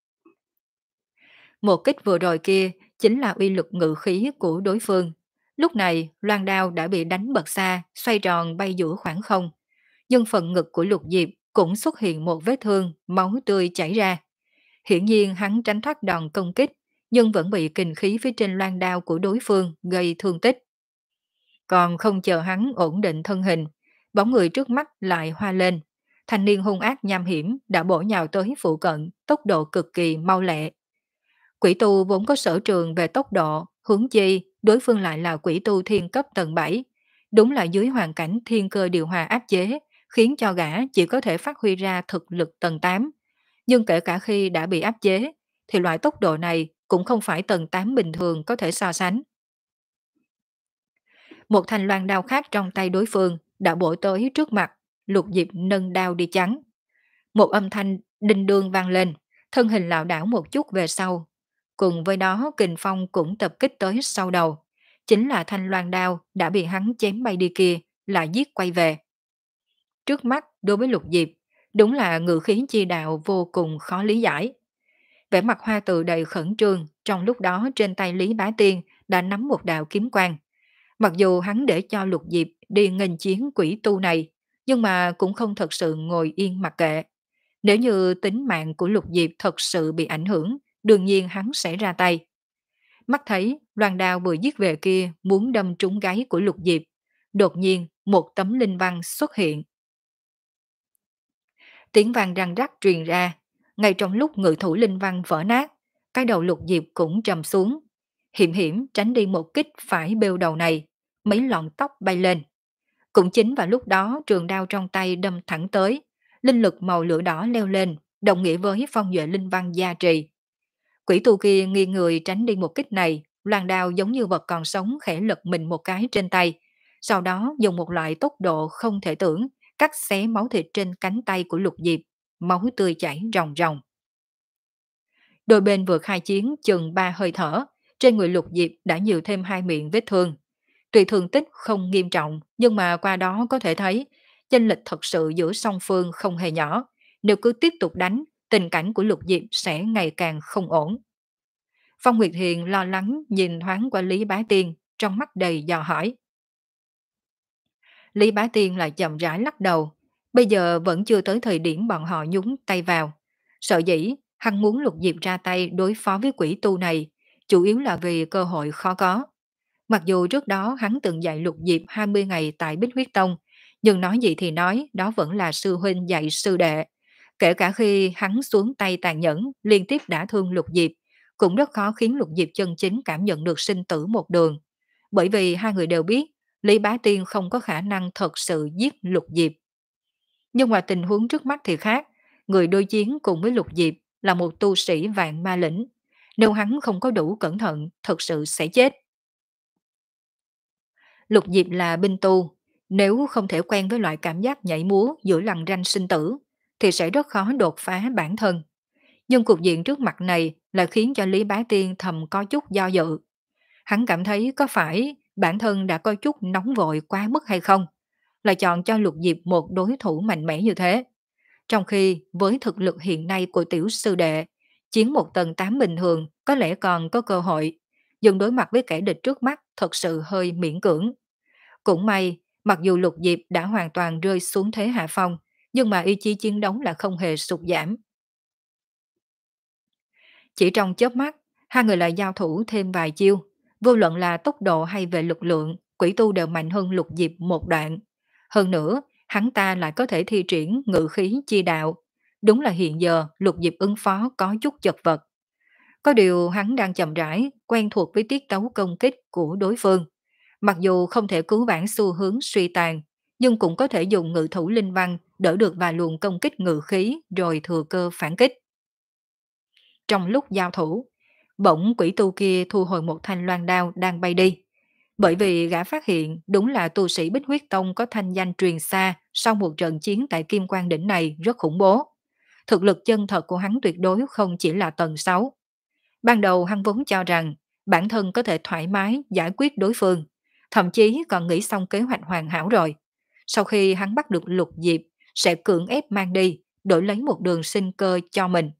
Một kích vừa rồi kia chính là uy lực ngự khí của đối phương. Lúc này, loan đao đã bị đánh bật xa, xoay tròn bay giữa khoảng không. Nhưng phần ngực của Lục Diệp cũng xuất hiện một vết thương, máu tươi chảy ra. Hiển nhiên hắn tránh thoát đòn công kích, nhưng vẫn bị kình khí phía trên loan đao của đối phương gây thương tích. Còn không chờ hắn ổn định thân hình, bóng người trước mắt lại hoa lên. Thanh niên hung ác nham hiểm đã bổ nhào tới phụ cận, tốc độ cực kỳ mau lẹ. Quỷ tu vốn có sở trường về tốc độ, huống chi đối phương lại là quỷ tu thiên cấp tầng bảy. Đúng là dưới hoàn cảnh thiên cơ điều hòa áp chế, khiến cho gã chỉ có thể phát huy ra thực lực tầng tám. Nhưng kể cả khi đã bị áp chế, thì loại tốc độ này cũng không phải tầng tám bình thường có thể so sánh. Một thanh loan đao khác trong tay đối phương đã bổ tới trước mặt, Lục Diệp nâng đao đi chắn. Một âm thanh đinh đương vang lên, thân hình lảo đảo một chút về sau. Cùng với đó kình phong cũng tập kích tới sau đầu. Chính là thanh loan đao đã bị hắn chém bay đi kia, lại giết quay về. Trước mắt đối với Lục Diệp, đúng là ngự khí chi đạo vô cùng khó lý giải. Vẻ mặt Hoa Từ đầy khẩn trương, trong lúc đó trên tay Lý Bá Tiên đã nắm một đạo kiếm quang. Mặc dù hắn để cho Lục Diệp đi nghênh chiến quỷ tu này, nhưng mà cũng không thật sự ngồi yên mặc kệ. Nếu như tính mạng của Lục Diệp thật sự bị ảnh hưởng, đương nhiên hắn sẽ ra tay. Mắt thấy loan đao vừa giết về kia muốn đâm trúng gáy của Lục Diệp. Đột nhiên một tấm linh văn xuất hiện. Tiếng vang răng rắc truyền ra. Ngay trong lúc ngự thủ linh văn vỡ nát, cái đầu Lục Diệp cũng trầm xuống. Hiểm hiểm tránh đi một kích phải bêu đầu này, mấy lọn tóc bay lên. Cũng chính vào lúc đó trường đao trong tay đâm thẳng tới, linh lực màu lửa đỏ leo lên, đồng nghĩa với phong duệ linh văn gia trì. Quỷ tu kia nghiêng người tránh đi một kích này, loan đao giống như vật còn sống khẽ lật mình một cái trên tay, sau đó dùng một loại tốc độ không thể tưởng, cắt xé máu thịt trên cánh tay của Lục Diệp, máu tươi chảy ròng ròng. Đôi bên vừa khai chiến chừng ba hơi thở, trên người Lục Diệp đã nhiều thêm hai miệng vết thương. Tuy thương tích không nghiêm trọng, nhưng mà qua đó có thể thấy chênh lệch thật sự giữa song phương không hề nhỏ. Nếu cứ tiếp tục đánh, tình cảnh của Lục Diệp sẽ ngày càng không ổn. Phong Nguyệt Hiền lo lắng nhìn thoáng qua Lý Bá Tiên, trong mắt đầy dò hỏi. Lý Bá Tiên lại chậm rãi lắc đầu. Bây giờ vẫn chưa tới thời điểm bọn họ nhúng tay vào. Sợ dĩ, hắn muốn Lục Diệp ra tay đối phó với quỷ tu này, chủ yếu là vì cơ hội khó có. Mặc dù trước đó hắn từng dạy Lục Diệp hai mươi ngày tại Bích Huyết Tông, nhưng nói gì thì nói, đó vẫn là sư huynh dạy sư đệ. Kể cả khi hắn xuống tay tàn nhẫn, liên tiếp đả thương Lục Diệp, cũng rất khó khiến Lục Diệp chân chính cảm nhận được sinh tử một đường. Bởi vì hai người đều biết, Lý Bá Tiên không có khả năng thật sự giết Lục Diệp. Nhưng mà tình huống trước mắt thì khác, người đối chiến cùng với Lục Diệp là một tu sĩ vạn ma lĩnh. Nếu hắn không có đủ cẩn thận, thật sự sẽ chết. Lục Diệp là binh tu, nếu không thể quen với loại cảm giác nhảy múa giữa lằn ranh sinh tử, thì sẽ rất khó đột phá bản thân. Nhưng cục diện trước mặt này là khiến cho Lý Bá Tiên thầm có chút do dự. Hắn cảm thấy có phải bản thân đã có chút nóng vội quá mức hay không, là chọn cho Lục Diệp một đối thủ mạnh mẽ như thế. Trong khi với thực lực hiện nay của tiểu sư đệ, chiến một tầng tám bình thường có lẽ còn có cơ hội, nhưng đối mặt với kẻ địch trước mắt thật sự hơi miễn cưỡng. Cũng may, mặc dù Lục Diệp đã hoàn toàn rơi xuống thế hạ phong, nhưng mà ý chí chiến đấu là không hề sụt giảm. Chỉ trong chớp mắt, hai người lại giao thủ thêm vài chiêu. Vô luận là tốc độ hay về lực lượng, quỷ tu đều mạnh hơn Lục Diệp một đoạn. Hơn nữa, hắn ta lại có thể thi triển ngự khí chi đạo. Đúng là hiện giờ Lục Diệp ứng phó có chút chật vật. Có điều hắn đang chậm rãi, quen thuộc với tiết tấu công kích của đối phương. Mặc dù không thể cứu vãn xu hướng suy tàn, nhưng cũng có thể dùng ngự thủ linh văn đỡ được vài luồng công kích ngự khí rồi thừa cơ phản kích. Trong lúc giao thủ, bỗng quỷ tu kia thu hồi một thanh loan đao đang bay đi. Bởi vì gã phát hiện đúng là tu sĩ Bích Huyết Tông có thanh danh truyền xa sau một trận chiến tại Kim Quang Đỉnh này rất khủng bố. Thực lực chân thật của hắn tuyệt đối không chỉ là tầng sáu. Ban đầu hắn vốn cho rằng bản thân có thể thoải mái giải quyết đối phương, thậm chí còn nghĩ xong kế hoạch hoàn hảo rồi. Sau khi hắn bắt được Lục Diệp, sẽ cưỡng ép mang đi, đổi lấy một đường sinh cơ cho mình.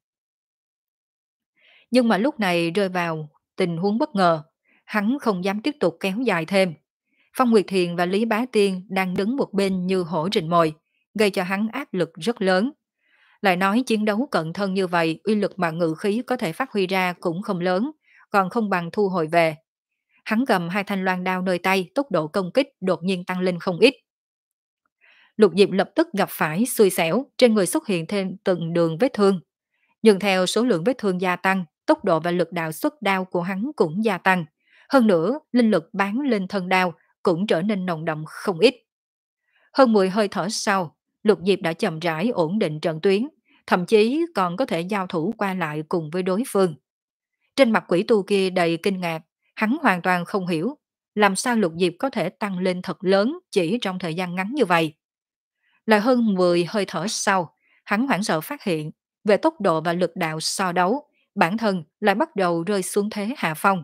Nhưng mà lúc này rơi vào tình huống bất ngờ, hắn không dám tiếp tục kéo dài thêm. Phong Nguyệt Thiền và Lý Bá Tiên đang đứng một bên như hổ rình mồi, gây cho hắn áp lực rất lớn. Lại nói chiến đấu cận thân như vậy, uy lực mà ngự khí có thể phát huy ra cũng không lớn, còn không bằng thu hồi về. Hắn cầm hai thanh loan đao nơi tay, tốc độ công kích đột nhiên tăng lên không ít. Lục Diệp lập tức gặp phải xui xẻo, trên người xuất hiện thêm từng đường vết thương. Nhưng theo số lượng vết thương gia tăng, tốc độ và lực đạo xuất đao của hắn cũng gia tăng. Hơn nữa, linh lực bán lên thân đao cũng trở nên nồng đậm không ít. Hơn mười hơi thở sau, Lục Diệp đã chậm rãi ổn định trận tuyến, thậm chí còn có thể giao thủ qua lại cùng với đối phương. Trên mặt quỷ tu kia đầy kinh ngạc, hắn hoàn toàn không hiểu làm sao Lục Diệp có thể tăng lên thật lớn chỉ trong thời gian ngắn như vậy. Lại hơn mười hơi thở sau, hắn hoảng sợ phát hiện về tốc độ và lực đạo so đấu, bản thân lại bắt đầu rơi xuống thế hạ phong.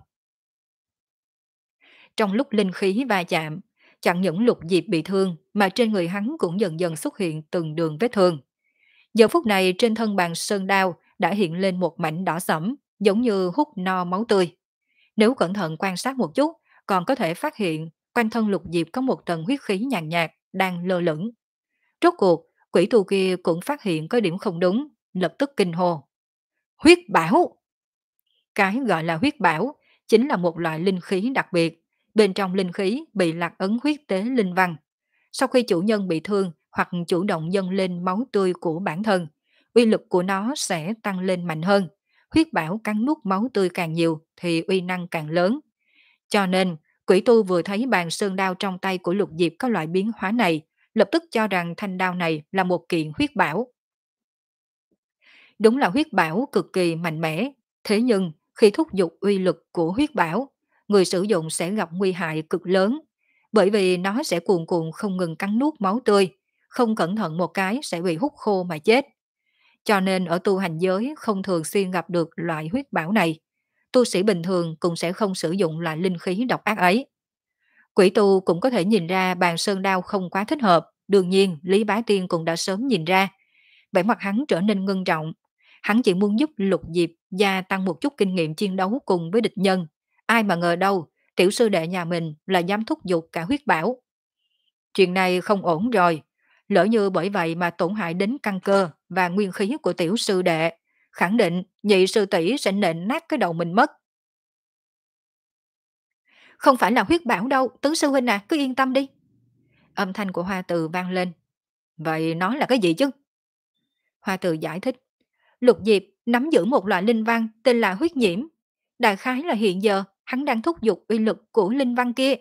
Trong lúc linh khí va chạm, chẳng những Lục Diệp bị thương mà trên người hắn cũng dần dần xuất hiện từng đường vết thương. Giờ phút này trên thân bàn sơn đao đã hiện lên một mảnh đỏ sẫm, giống như hút no máu tươi. Nếu cẩn thận quan sát một chút, còn có thể phát hiện quanh thân Lục Diệp có một tầng huyết khí nhàn nhạt, nhạt đang lơ lửng. Rốt cuộc, quỷ tu kia cũng phát hiện có điểm không đúng, lập tức kinh hô. Huyết bảo! Cái gọi là huyết bảo chính là một loại linh khí đặc biệt. Bên trong linh khí bị lạc ấn huyết tế linh văn. Sau khi chủ nhân bị thương hoặc chủ động dâng lên máu tươi của bản thân, uy lực của nó sẽ tăng lên mạnh hơn. Huyết bảo cắn nuốt máu tươi càng nhiều thì uy năng càng lớn. Cho nên, quỷ tu vừa thấy bàn sơn đao trong tay của Lục Diệp có loại biến hóa này, lập tức cho rằng thanh đao này là một kiện huyết bảo. Đúng là huyết bảo cực kỳ mạnh mẽ, thế nhưng khi thúc giục uy lực của huyết bảo, người sử dụng sẽ gặp nguy hại cực lớn, bởi vì nó sẽ cuồn cuộn không ngừng cắn nuốt máu tươi, không cẩn thận một cái sẽ bị hút khô mà chết. Cho nên ở tu hành giới không thường xuyên gặp được loại huyết bảo này. tu sĩ bình thường cũng sẽ không sử dụng loại linh khí độc ác ấy. Quỷ tu cũng có thể nhìn ra bàn sơn đao không quá thích hợp, đương nhiên Lý Bá Tiên cũng đã sớm nhìn ra. Vẻ mặt hắn trở nên ngưng trọng. Hắn chỉ muốn giúp Lục Diệp gia tăng một chút kinh nghiệm chiến đấu cùng với địch nhân. Ai mà ngờ đâu, tiểu sư đệ nhà mình là dám thúc giục cả huyết bảo. Chuyện này không ổn rồi. Lỡ như bởi vậy mà tổn hại đến căn cơ và nguyên khí của tiểu sư đệ, khẳng định nhị sư tỷ sẽ nện nát cái đầu mình mất. Không phải là huyết bảo đâu, tứ sư huynh à, cứ yên tâm đi. Âm thanh của Hoa Từ vang lên. Vậy nó là cái gì chứ? Hoa Từ giải thích. Lục Diệp nắm giữ một loại linh văn tên là huyết nhiễm. Đại khái là hiện giờ hắn đang thúc giục uy lực của linh văn kia.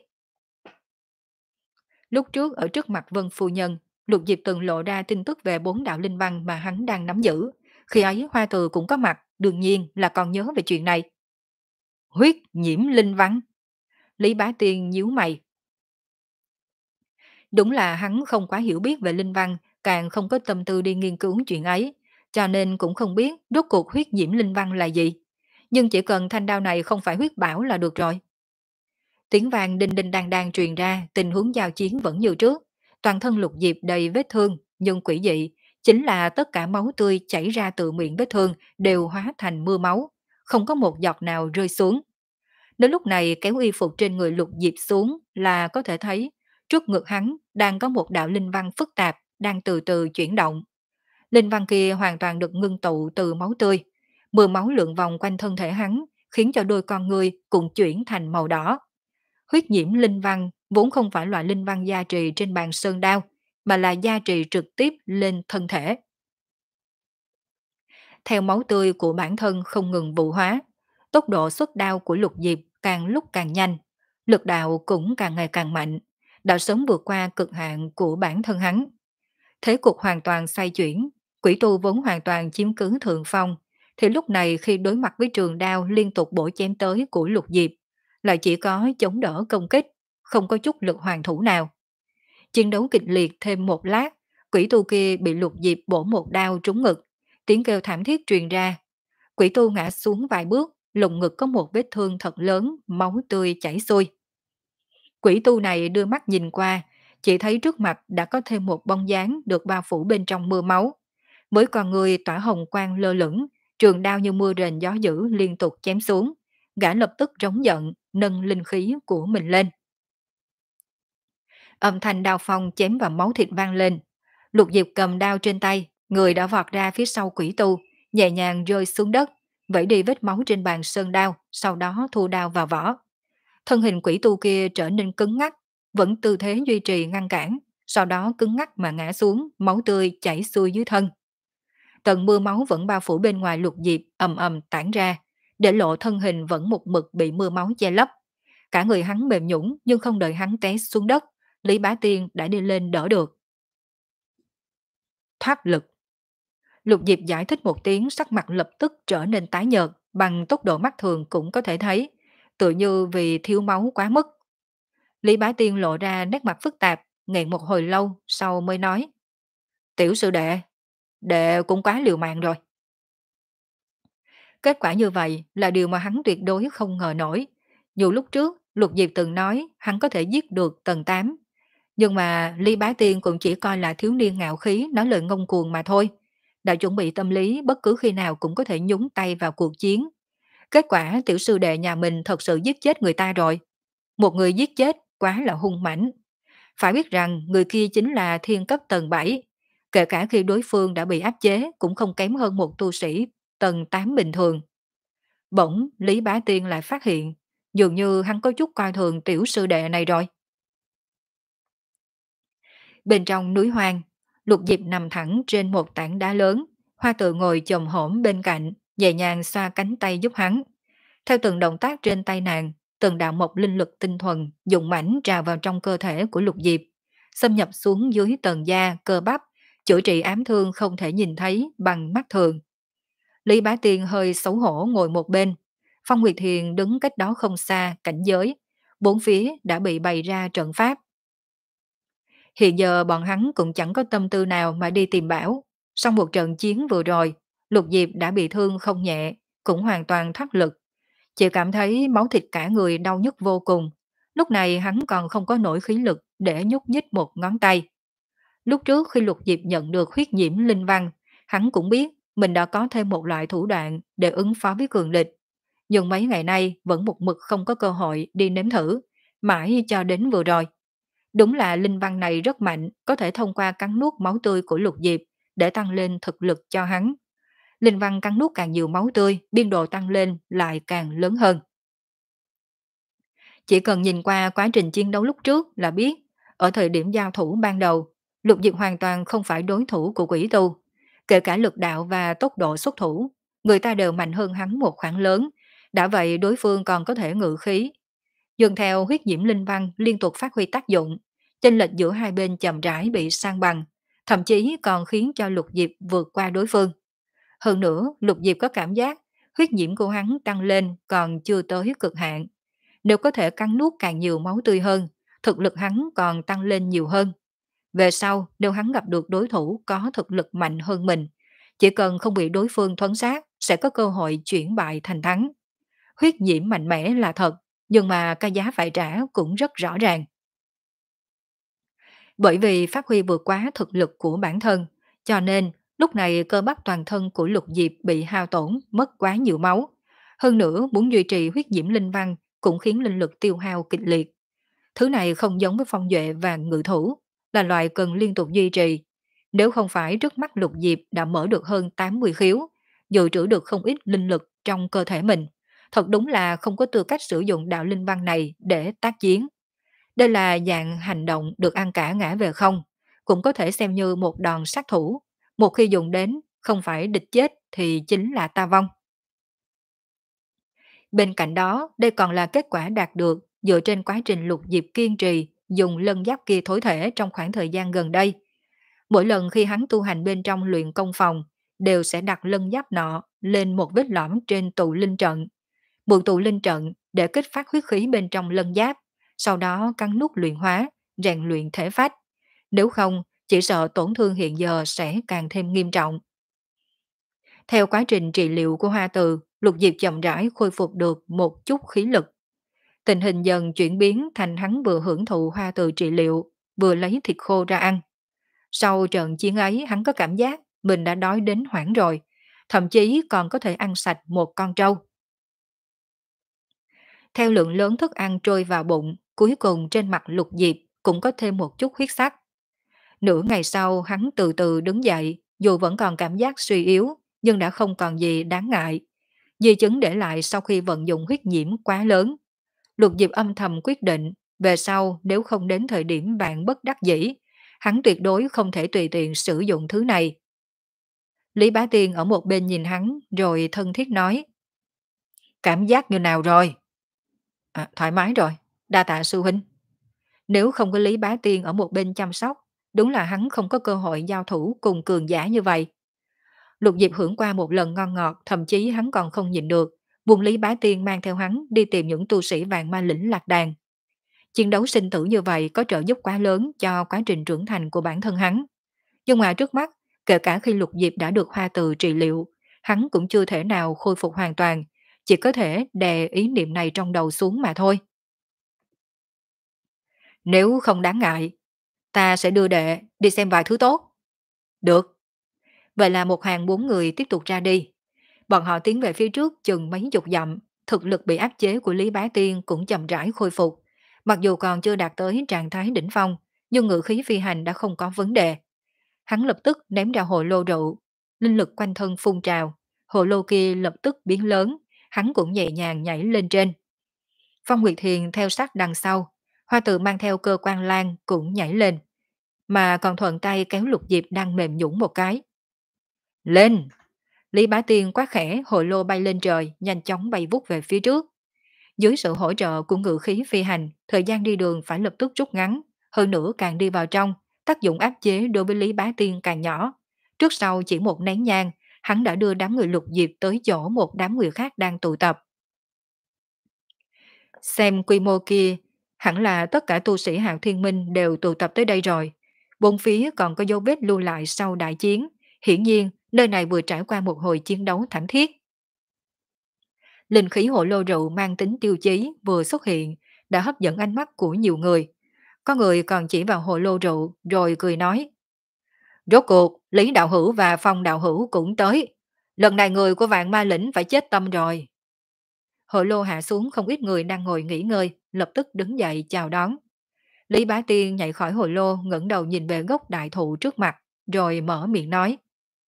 Lúc trước ở trước mặt Vân Phu Nhân, Lục Diệp từng lộ ra tin tức về bốn đạo linh văn mà hắn đang nắm giữ. Khi ấy Hoa Từ cũng có mặt, đương nhiên là còn nhớ về chuyện này. Huyết nhiễm linh văn. Lý Bá Tiên nhíu mày. Đúng là hắn không quá hiểu biết về linh văn, càng không có tâm tư đi nghiên cứu chuyện ấy, cho nên cũng không biết rốt cuộc huyết nhiễm linh văn là gì. Nhưng chỉ cần thanh đao này không phải huyết bảo là được rồi. Tiếng vang đinh đinh đang đang truyền ra, tình huống giao chiến vẫn như trước. Toàn thân Lục Diệp đầy vết thương, nhưng quỷ dị, chính là tất cả máu tươi chảy ra từ miệng vết thương đều hóa thành mưa máu, không có một giọt nào rơi xuống. Đến lúc này kéo y phục trên người Lục Diệp xuống là có thể thấy trước ngực hắn đang có một đạo linh văn phức tạp đang từ từ chuyển động. Linh văn kia hoàn toàn được ngưng tụ từ máu tươi. Mưa máu lượn vòng quanh thân thể hắn khiến cho đôi con người cùng chuyển thành màu đỏ. Huyết nhiễm linh văn vốn không phải loại linh văn gia trì trên bàn sơn đao, mà là gia trì trực tiếp lên thân thể. Theo máu tươi của bản thân không ngừng vụ hóa, tốc độ xuất đao của Lục Diệp càng lúc càng nhanh, lực đạo cũng càng ngày càng mạnh, đã sớm vượt qua cực hạn của bản thân hắn. Thế cục hoàn toàn xoay chuyển, quỷ tu vốn hoàn toàn chiếm cứ thượng phong, thì lúc này khi đối mặt với trường đao liên tục bổ chém tới của Lục Diệp, lại chỉ có chống đỡ công kích, không có chút lực hoàn thủ nào. Chiến đấu kịch liệt thêm một lát, quỷ tu kia bị Lục Diệp bổ một đao trúng ngực, tiếng kêu thảm thiết truyền ra. Quỷ tu ngã xuống vài bước, lồng ngực có một vết thương thật lớn, máu tươi chảy xuôi. Quỷ tu này đưa mắt nhìn qua, chỉ thấy trước mặt đã có thêm một bóng dáng được bao phủ bên trong mưa máu. Với con người tỏa hồng quang lơ lửng, trường đao như mưa rền gió dữ liên tục chém xuống. Gã lập tức rống giận, nâng linh khí của mình lên. Âm thanh đao phong chém vào máu thịt vang lên. Lục Diệp cầm đao trên tay, người đã vọt ra phía sau quỷ tu, nhẹ nhàng rơi xuống đất, vẫy đi vết máu trên bàn sơn đao, sau đó thu đao vào vỏ. Thân hình quỷ tu kia trở nên cứng ngắc, vẫn tư thế duy trì ngăn cản, sau đó cứng ngắc mà ngã xuống, máu tươi chảy xuôi dưới thân. Tầng mưa máu vẫn bao phủ bên ngoài Lục Diệp ầm ầm tản ra, để lộ thân hình vẫn một mực bị mưa máu che lấp. Cả người hắn mềm nhũn, nhưng không đợi hắn té xuống đất, Lý Bá Tiên đã đi lên đỡ được. Thoát lực. Lục Diệp giải thích một tiếng, sắc mặt lập tức trở nên tái nhợt, bằng tốc độ mắt thường cũng có thể thấy, tự như vì thiếu máu quá mức. Lý Bá Tiên lộ ra nét mặt phức tạp, nghẹn một hồi lâu sau mới nói: Tiểu sư đệ, đệ cũng quá liều mạng rồi. Kết quả như vậy là điều mà hắn tuyệt đối không ngờ nổi. Dù lúc trước Lục Diệp từng nói hắn có thể giết được tầng tám, nhưng mà Ly Bá Tiên cũng chỉ coi là thiếu niên ngạo khí nói lời ngông cuồng mà thôi. Đã chuẩn bị tâm lý bất cứ khi nào cũng có thể nhúng tay vào cuộc chiến. Kết quả tiểu sư đệ nhà mình thật sự giết chết người ta rồi. Một người giết chết quá là hung mãnh. Phải biết rằng người kia chính là thiên cấp tầng bảy. Kể cả khi đối phương đã bị áp chế cũng không kém hơn một tu sĩ tầng tám bình thường. Bỗng Lý Bá Tiên lại phát hiện dường như hắn có chút coi thường tiểu sư đệ này rồi. Bên trong núi hoang, Lục Diệp nằm thẳng trên một tảng đá lớn, Hoa Tự ngồi chồm hổm bên cạnh, nhẹ nhàng xoa cánh tay giúp hắn. Theo từng động tác trên tay nàng, từng đạo mộc linh lực tinh thuần dụng mãnh trào vào trong cơ thể của Lục Diệp, xâm nhập xuống dưới tầng da, cơ bắp, chữa trị ám thương không thể nhìn thấy bằng mắt thường. Lý Bá Tiên hơi xấu hổ ngồi một bên, Phong Nguyệt Thiền đứng cách đó không xa, cảnh giới, bốn phía đã bị bày ra trận pháp. Hiện giờ bọn hắn cũng chẳng có tâm tư nào mà đi tìm Bảo. Sau một trận chiến vừa rồi, Lục Diệp đã bị thương không nhẹ, cũng hoàn toàn thoát lực. Chị cảm thấy máu thịt cả người đau nhức vô cùng. Lúc này hắn còn không có nổi khí lực để nhúc nhích một ngón tay. Lúc trước khi Lục Diệp nhận được huyết nhiễm linh văn, hắn cũng biết mình đã có thêm một loại thủ đoạn để ứng phó với cường địch. Nhưng mấy ngày nay vẫn một mực không có cơ hội đi nếm thử, mãi cho đến vừa rồi. Đúng là linh văn này rất mạnh, có thể thông qua cắn nuốt máu tươi của Lục Diệp để tăng lên thực lực cho hắn. Linh văn cắn nuốt càng nhiều máu tươi, biên độ tăng lên lại càng lớn hơn. Chỉ cần nhìn qua quá trình chiến đấu lúc trước là biết, ở thời điểm giao thủ ban đầu, Lục Diệp hoàn toàn không phải đối thủ của quỷ tu. Kể cả lực đạo và tốc độ xuất thủ, người ta đều mạnh hơn hắn một khoảng lớn, đã vậy đối phương còn có thể ngự khí. Dần theo huyết diễm linh văn liên tục phát huy tác dụng, chênh lệch giữa hai bên chậm rãi bị san bằng, thậm chí còn khiến cho Lục Diệp vượt qua đối phương. Hơn nữa, Lục Diệp có cảm giác huyết diễm của hắn tăng lên còn chưa tới cực hạn. Nếu có thể cắn nuốt càng nhiều máu tươi hơn, thực lực hắn còn tăng lên nhiều hơn. Về sau, nếu hắn gặp được đối thủ có thực lực mạnh hơn mình, chỉ cần không bị đối phương thuấn sát, sẽ có cơ hội chuyển bại thành thắng. Huyết diễm mạnh mẽ là thật, nhưng mà cái giá phải trả cũng rất rõ ràng. Bởi vì phát huy vượt quá thực lực của bản thân, cho nên lúc này cơ bắp toàn thân của Lục Diệp bị hao tổn, mất quá nhiều máu. Hơn nữa, muốn duy trì huyết diễm linh văn cũng khiến linh lực tiêu hao kịch liệt. Thứ này không giống với phong duệ và ngự thủ, là loại cần liên tục duy trì. Nếu không phải trước mắt Lục Diệp đã mở được hơn tám mươi khiếu, dự trữ được không ít linh lực trong cơ thể mình, thật đúng là không có tư cách sử dụng đạo linh văn này để tác chiến. Đây là dạng hành động được ăn cả ngã về không, cũng có thể xem như một đòn sát thủ. Một khi dùng đến, không phải địch chết thì chính là ta vong. Bên cạnh đó, đây còn là kết quả đạt được dựa trên quá trình Lục Diệp kiên trì dùng lân giáp kia thối thể trong khoảng thời gian gần đây. Mỗi lần khi hắn tu hành bên trong luyện công phòng, đều sẽ đặt lân giáp nọ lên một vết lõm trên tụ linh trận. Mượn tụ linh trận để kích phát huyết khí bên trong lân giáp, sau đó cắn nút luyện hóa, rèn luyện thể phách. Nếu không, chỉ sợ tổn thương hiện giờ sẽ càng thêm nghiêm trọng. Theo quá trình trị liệu của Hoa Từ, Lục Diệp chậm rãi khôi phục được một chút khí lực. Tình hình dần chuyển biến thành hắn vừa hưởng thụ Hoa Từ trị liệu, vừa lấy thịt khô ra ăn. Sau trận chiến ấy, hắn có cảm giác mình đã đói đến hoảng rồi, thậm chí còn có thể ăn sạch một con trâu. Theo lượng lớn thức ăn trôi vào bụng, cuối cùng trên mặt Lục Diệp cũng có thêm một chút huyết sắc. Nửa ngày sau, hắn từ từ đứng dậy, dù vẫn còn cảm giác suy yếu, nhưng đã không còn gì đáng ngại. Di chứng để lại sau khi vận dụng huyết nhiễm quá lớn. Lục Diệp âm thầm quyết định, về sau nếu không đến thời điểm bạn bất đắc dĩ, hắn tuyệt đối không thể tùy tiện sử dụng thứ này. Lý Bá Tiên ở một bên nhìn hắn, rồi thân thiết nói: cảm giác như nào rồi? À, thoải mái rồi, đa tạ sư huynh. Nếu không có Lý Bá Tiên ở một bên chăm sóc, đúng là hắn không có cơ hội giao thủ cùng cường giả như vậy. Lục Diệp hưởng qua một lần ngon ngọt, thậm chí hắn còn không nhịn được, buông Lý Bá Tiên mang theo hắn đi tìm những tu sĩ vàng ma lĩnh lạc đàn. Chiến đấu sinh tử như vậy có trợ giúp quá lớn cho quá trình trưởng thành của bản thân hắn. Nhưng mà trước mắt, kể cả khi Lục Diệp đã được Hoa Từ trị liệu, hắn cũng chưa thể nào khôi phục hoàn toàn, chỉ có thể đè ý niệm này trong đầu xuống mà thôi. Nếu không đáng ngại, ta sẽ đưa đệ đi xem vài thứ tốt. Được. Vậy là một hàng bốn người tiếp tục ra đi. Bọn họ tiến về phía trước chừng mấy chục dặm, thực lực bị áp chế của Lý Bá Tiên cũng chậm rãi khôi phục. Mặc dù còn chưa đạt tới trạng thái đỉnh phong, nhưng ngự khí phi hành đã không có vấn đề. Hắn lập tức ném ra hồ lô rượu, linh lực quanh thân phun trào, hồ lô kia lập tức biến lớn, hắn cũng nhẹ nhàng nhảy lên trên. Phong Nguyệt Thiền theo sát đằng sau, Hoa Tự mang theo cơ quan lan cũng nhảy lên, mà còn thuận tay kéo Lục Diệp đang mềm nhũn một cái. Lên! Lý Bá Tiên quát khẽ, hồ lô bay lên trời, nhanh chóng bay vút về phía trước. Dưới sự hỗ trợ của ngự khí phi hành, thời gian đi đường phải lập tức rút ngắn, hơn nữa càng đi vào trong, tác dụng áp chế đối với Lý Bá Tiên càng nhỏ. Trước sau chỉ một nén nhang, hắn đã đưa đám người Lục Diệp tới chỗ một đám người khác đang tụ tập. Xem quy mô kia, hẳn là tất cả tu sĩ Hạo Thiên Minh đều tụ tập tới đây rồi. Bốn phía còn có dấu vết lưu lại sau đại chiến. Hiển nhiên, nơi này vừa trải qua một hồi chiến đấu thảm thiết. Linh khí hồ lô rượu mang tính tiêu chí vừa xuất hiện đã hấp dẫn ánh mắt của nhiều người. Có người còn chỉ vào hồ lô rượu rồi cười nói: rốt cuộc, Lý Đạo Hữu và Phong Đạo Hữu cũng tới. Lần này người của vạn ma lĩnh phải chết tâm rồi. Hồ lô hạ xuống, không ít người đang ngồi nghỉ ngơi, lập tức đứng dậy chào đón. Lý Bá Tiên nhảy khỏi hồ lô, ngẩng đầu nhìn về gốc đại thụ trước mặt, rồi mở miệng nói: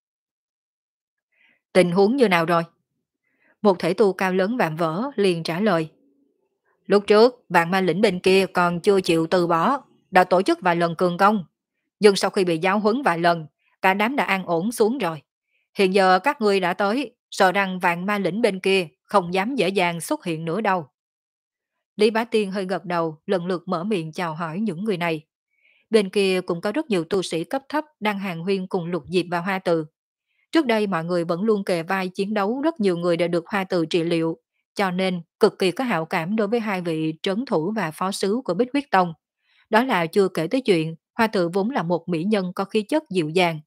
tình huống như nào rồi? Một thể tu cao lớn vạm vỡ liền trả lời: lúc trước, vạn ma lĩnh bên kia còn chưa chịu từ bỏ, đã tổ chức vài lần cường công. Nhưng sau khi bị giáo huấn vài lần, cả đám đã an ổn xuống rồi. Hiện giờ các ngươi đã tới, sợ rằng vạn ma lĩnh bên kia không dám dễ dàng xuất hiện nữa đâu. Lý Bá Tiên hơi gật đầu, lần lượt mở miệng chào hỏi những người này. Bên kia cũng có rất nhiều tu sĩ cấp thấp đang hàng huyên cùng Lục Diệp và Hoa Từ. Trước đây mọi người vẫn luôn kề vai chiến đấu, rất nhiều người đã được Hoa Từ trị liệu, cho nên cực kỳ có hảo cảm đối với hai vị trấn thủ và phó sứ của Bích Huyết Tông. Đó là chưa kể tới chuyện Hoa Từ vốn là một mỹ nhân có khí chất dịu dàng.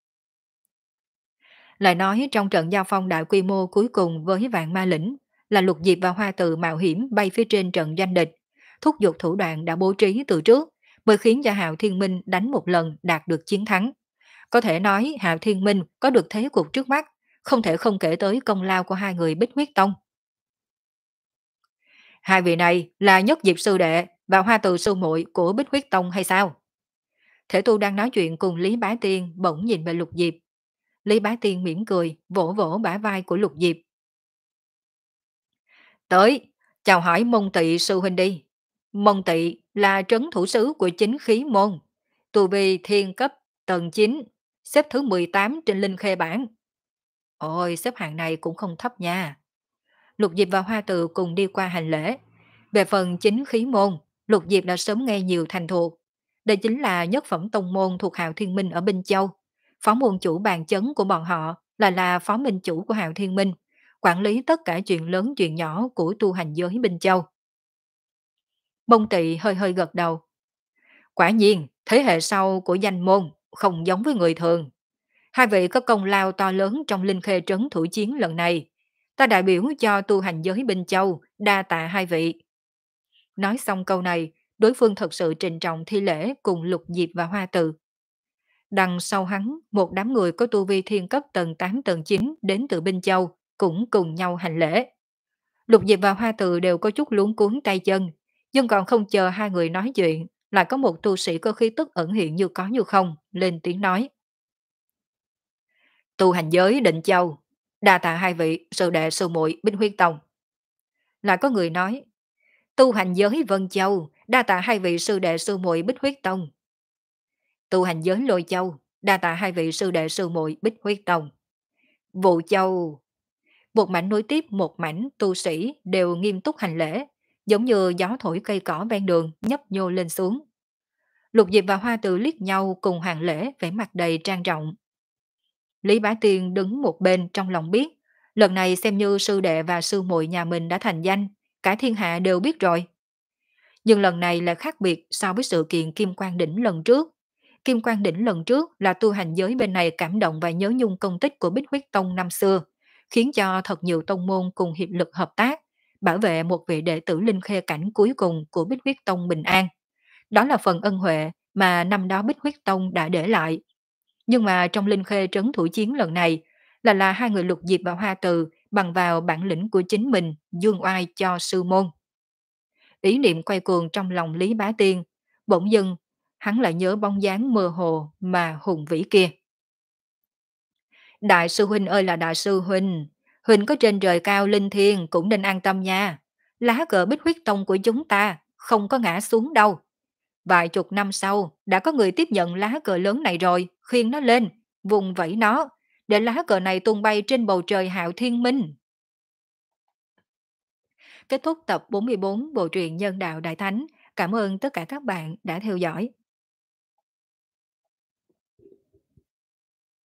Lại nói trong trận giao phong đại quy mô cuối cùng với vạn ma lĩnh là Lục Diệp và Hoa Từ mạo hiểm bay phía trên trận danh địch, thúc giục thủ đoạn đã bố trí từ trước mới khiến cho Hạo Thiên Minh đánh một lần đạt được chiến thắng. Có thể nói Hạo Thiên Minh có được thế cục trước mắt, không thể không kể tới công lao của hai người Bích Huyết Tông. Hai vị này là Nhất Diệp sư đệ và Hoa Từ sư muội của Bích Huyết Tông hay sao? Thể tu đang nói chuyện cùng Lý Bá Tiên bỗng nhìn về Lục Diệp. Lý Bá Tiên mỉm cười, vỗ vỗ bả vai của Lục Diệp. Tới, chào hỏi Mông Tị sư huynh đi. Mông Tị là trấn thủ sứ của chính khí môn, tu vi thiên cấp tầng chín, xếp thứ mười tám trên linh khê bảng. Ôi, xếp hạng này cũng không thấp nha. Lục Diệp và Hoa Từ cùng đi qua hành lễ. Về phần chính khí môn, Lục Diệp đã sớm nghe nhiều thành thuộc. Đây chính là nhất phẩm tông môn thuộc Hạo Thiên Minh ở Binh Châu. Phó môn chủ bàn chấn của bọn họ là là phó minh chủ của Hạo Thiên Minh, quản lý tất cả chuyện lớn chuyện nhỏ của tu hành giới Binh Châu. Bông Tị hơi hơi gật đầu. Quả nhiên, thế hệ sau của danh môn không giống với người thường. Hai vị có công lao to lớn trong linh khê trấn thủ chiến lần này. Ta đại biểu cho tu hành giới Binh Châu, đa tạ hai vị. Nói xong câu này, đối phương thật sự trịnh trọng thi lễ cùng Lục Diệp và Hoa Từ. Đằng sau hắn, một đám người có tu vi thiên cấp tầng tám tầng chín đến từ Binh Châu cũng cùng nhau hành lễ. Lục Diệp và Hoa Từ đều có chút luống cuốn tay chân, nhưng còn không chờ hai người nói chuyện, lại có một tu sĩ có khí tức ẩn hiện như có như không, lên tiếng nói. Tu hành giới Định Châu, đa tạ hai vị sư đệ sư muội Binh Huyết Tông. Lại có người nói, tu hành giới Vân Châu, đa tạ hai vị sư đệ sư muội Bích Huyết Tông. Tu hành giới Lôi Châu, đa tạ hai vị sư đệ sư muội Bích Huyết Tông. Vụ Châu, một mảnh nối tiếp một mảnh tu sĩ đều nghiêm túc hành lễ, giống như gió thổi cây cỏ ven đường nhấp nhô lên xuống. Lục Diệp và Hoa Từ liếc nhau cùng hành lễ, vẻ mặt đầy trang trọng. Lý Bá Tiên đứng một bên trong lòng biết, lần này xem như sư đệ và sư muội nhà mình đã thành danh, cả thiên hạ đều biết rồi. Nhưng lần này là khác biệt so với sự kiện Kim Quang Đỉnh lần trước. Kim Quang Đỉnh lần trước là tu hành giới bên này cảm động và nhớ nhung công tích của Bích Huyết Tông năm xưa, khiến cho thật nhiều tông môn cùng hiệp lực hợp tác, bảo vệ một vị đệ tử linh khê cảnh cuối cùng của Bích Huyết Tông bình an. Đó là phần ân huệ mà năm đó Bích Huyết Tông đã để lại. Nhưng mà trong linh khê trấn thủ chiến lần này, là là hai người Lục Diệp và Hoa Từ bằng vào bản lĩnh của chính mình dương oai cho sư môn. Ý niệm quay cuồng trong lòng Lý Bá Tiên, bỗng dưng hắn lại nhớ bóng dáng mơ hồ mà hùng vĩ kia. Đại sư huynh ơi là đại sư huynh, huynh có trên trời cao linh thiêng cũng nên an tâm nha. Lá cờ Bích Huyết Tông của chúng ta không có ngã xuống đâu. Vài chục năm sau đã có người tiếp nhận lá cờ lớn này rồi, khiêng nó lên, vùng vẫy nó, để lá cờ này tung bay trên bầu trời Hạo Thiên Minh. Kết thúc tập bốn mươi bốn bộ truyện Nhân đạo Đại Thánh. Cảm ơn tất cả các bạn đã theo dõi.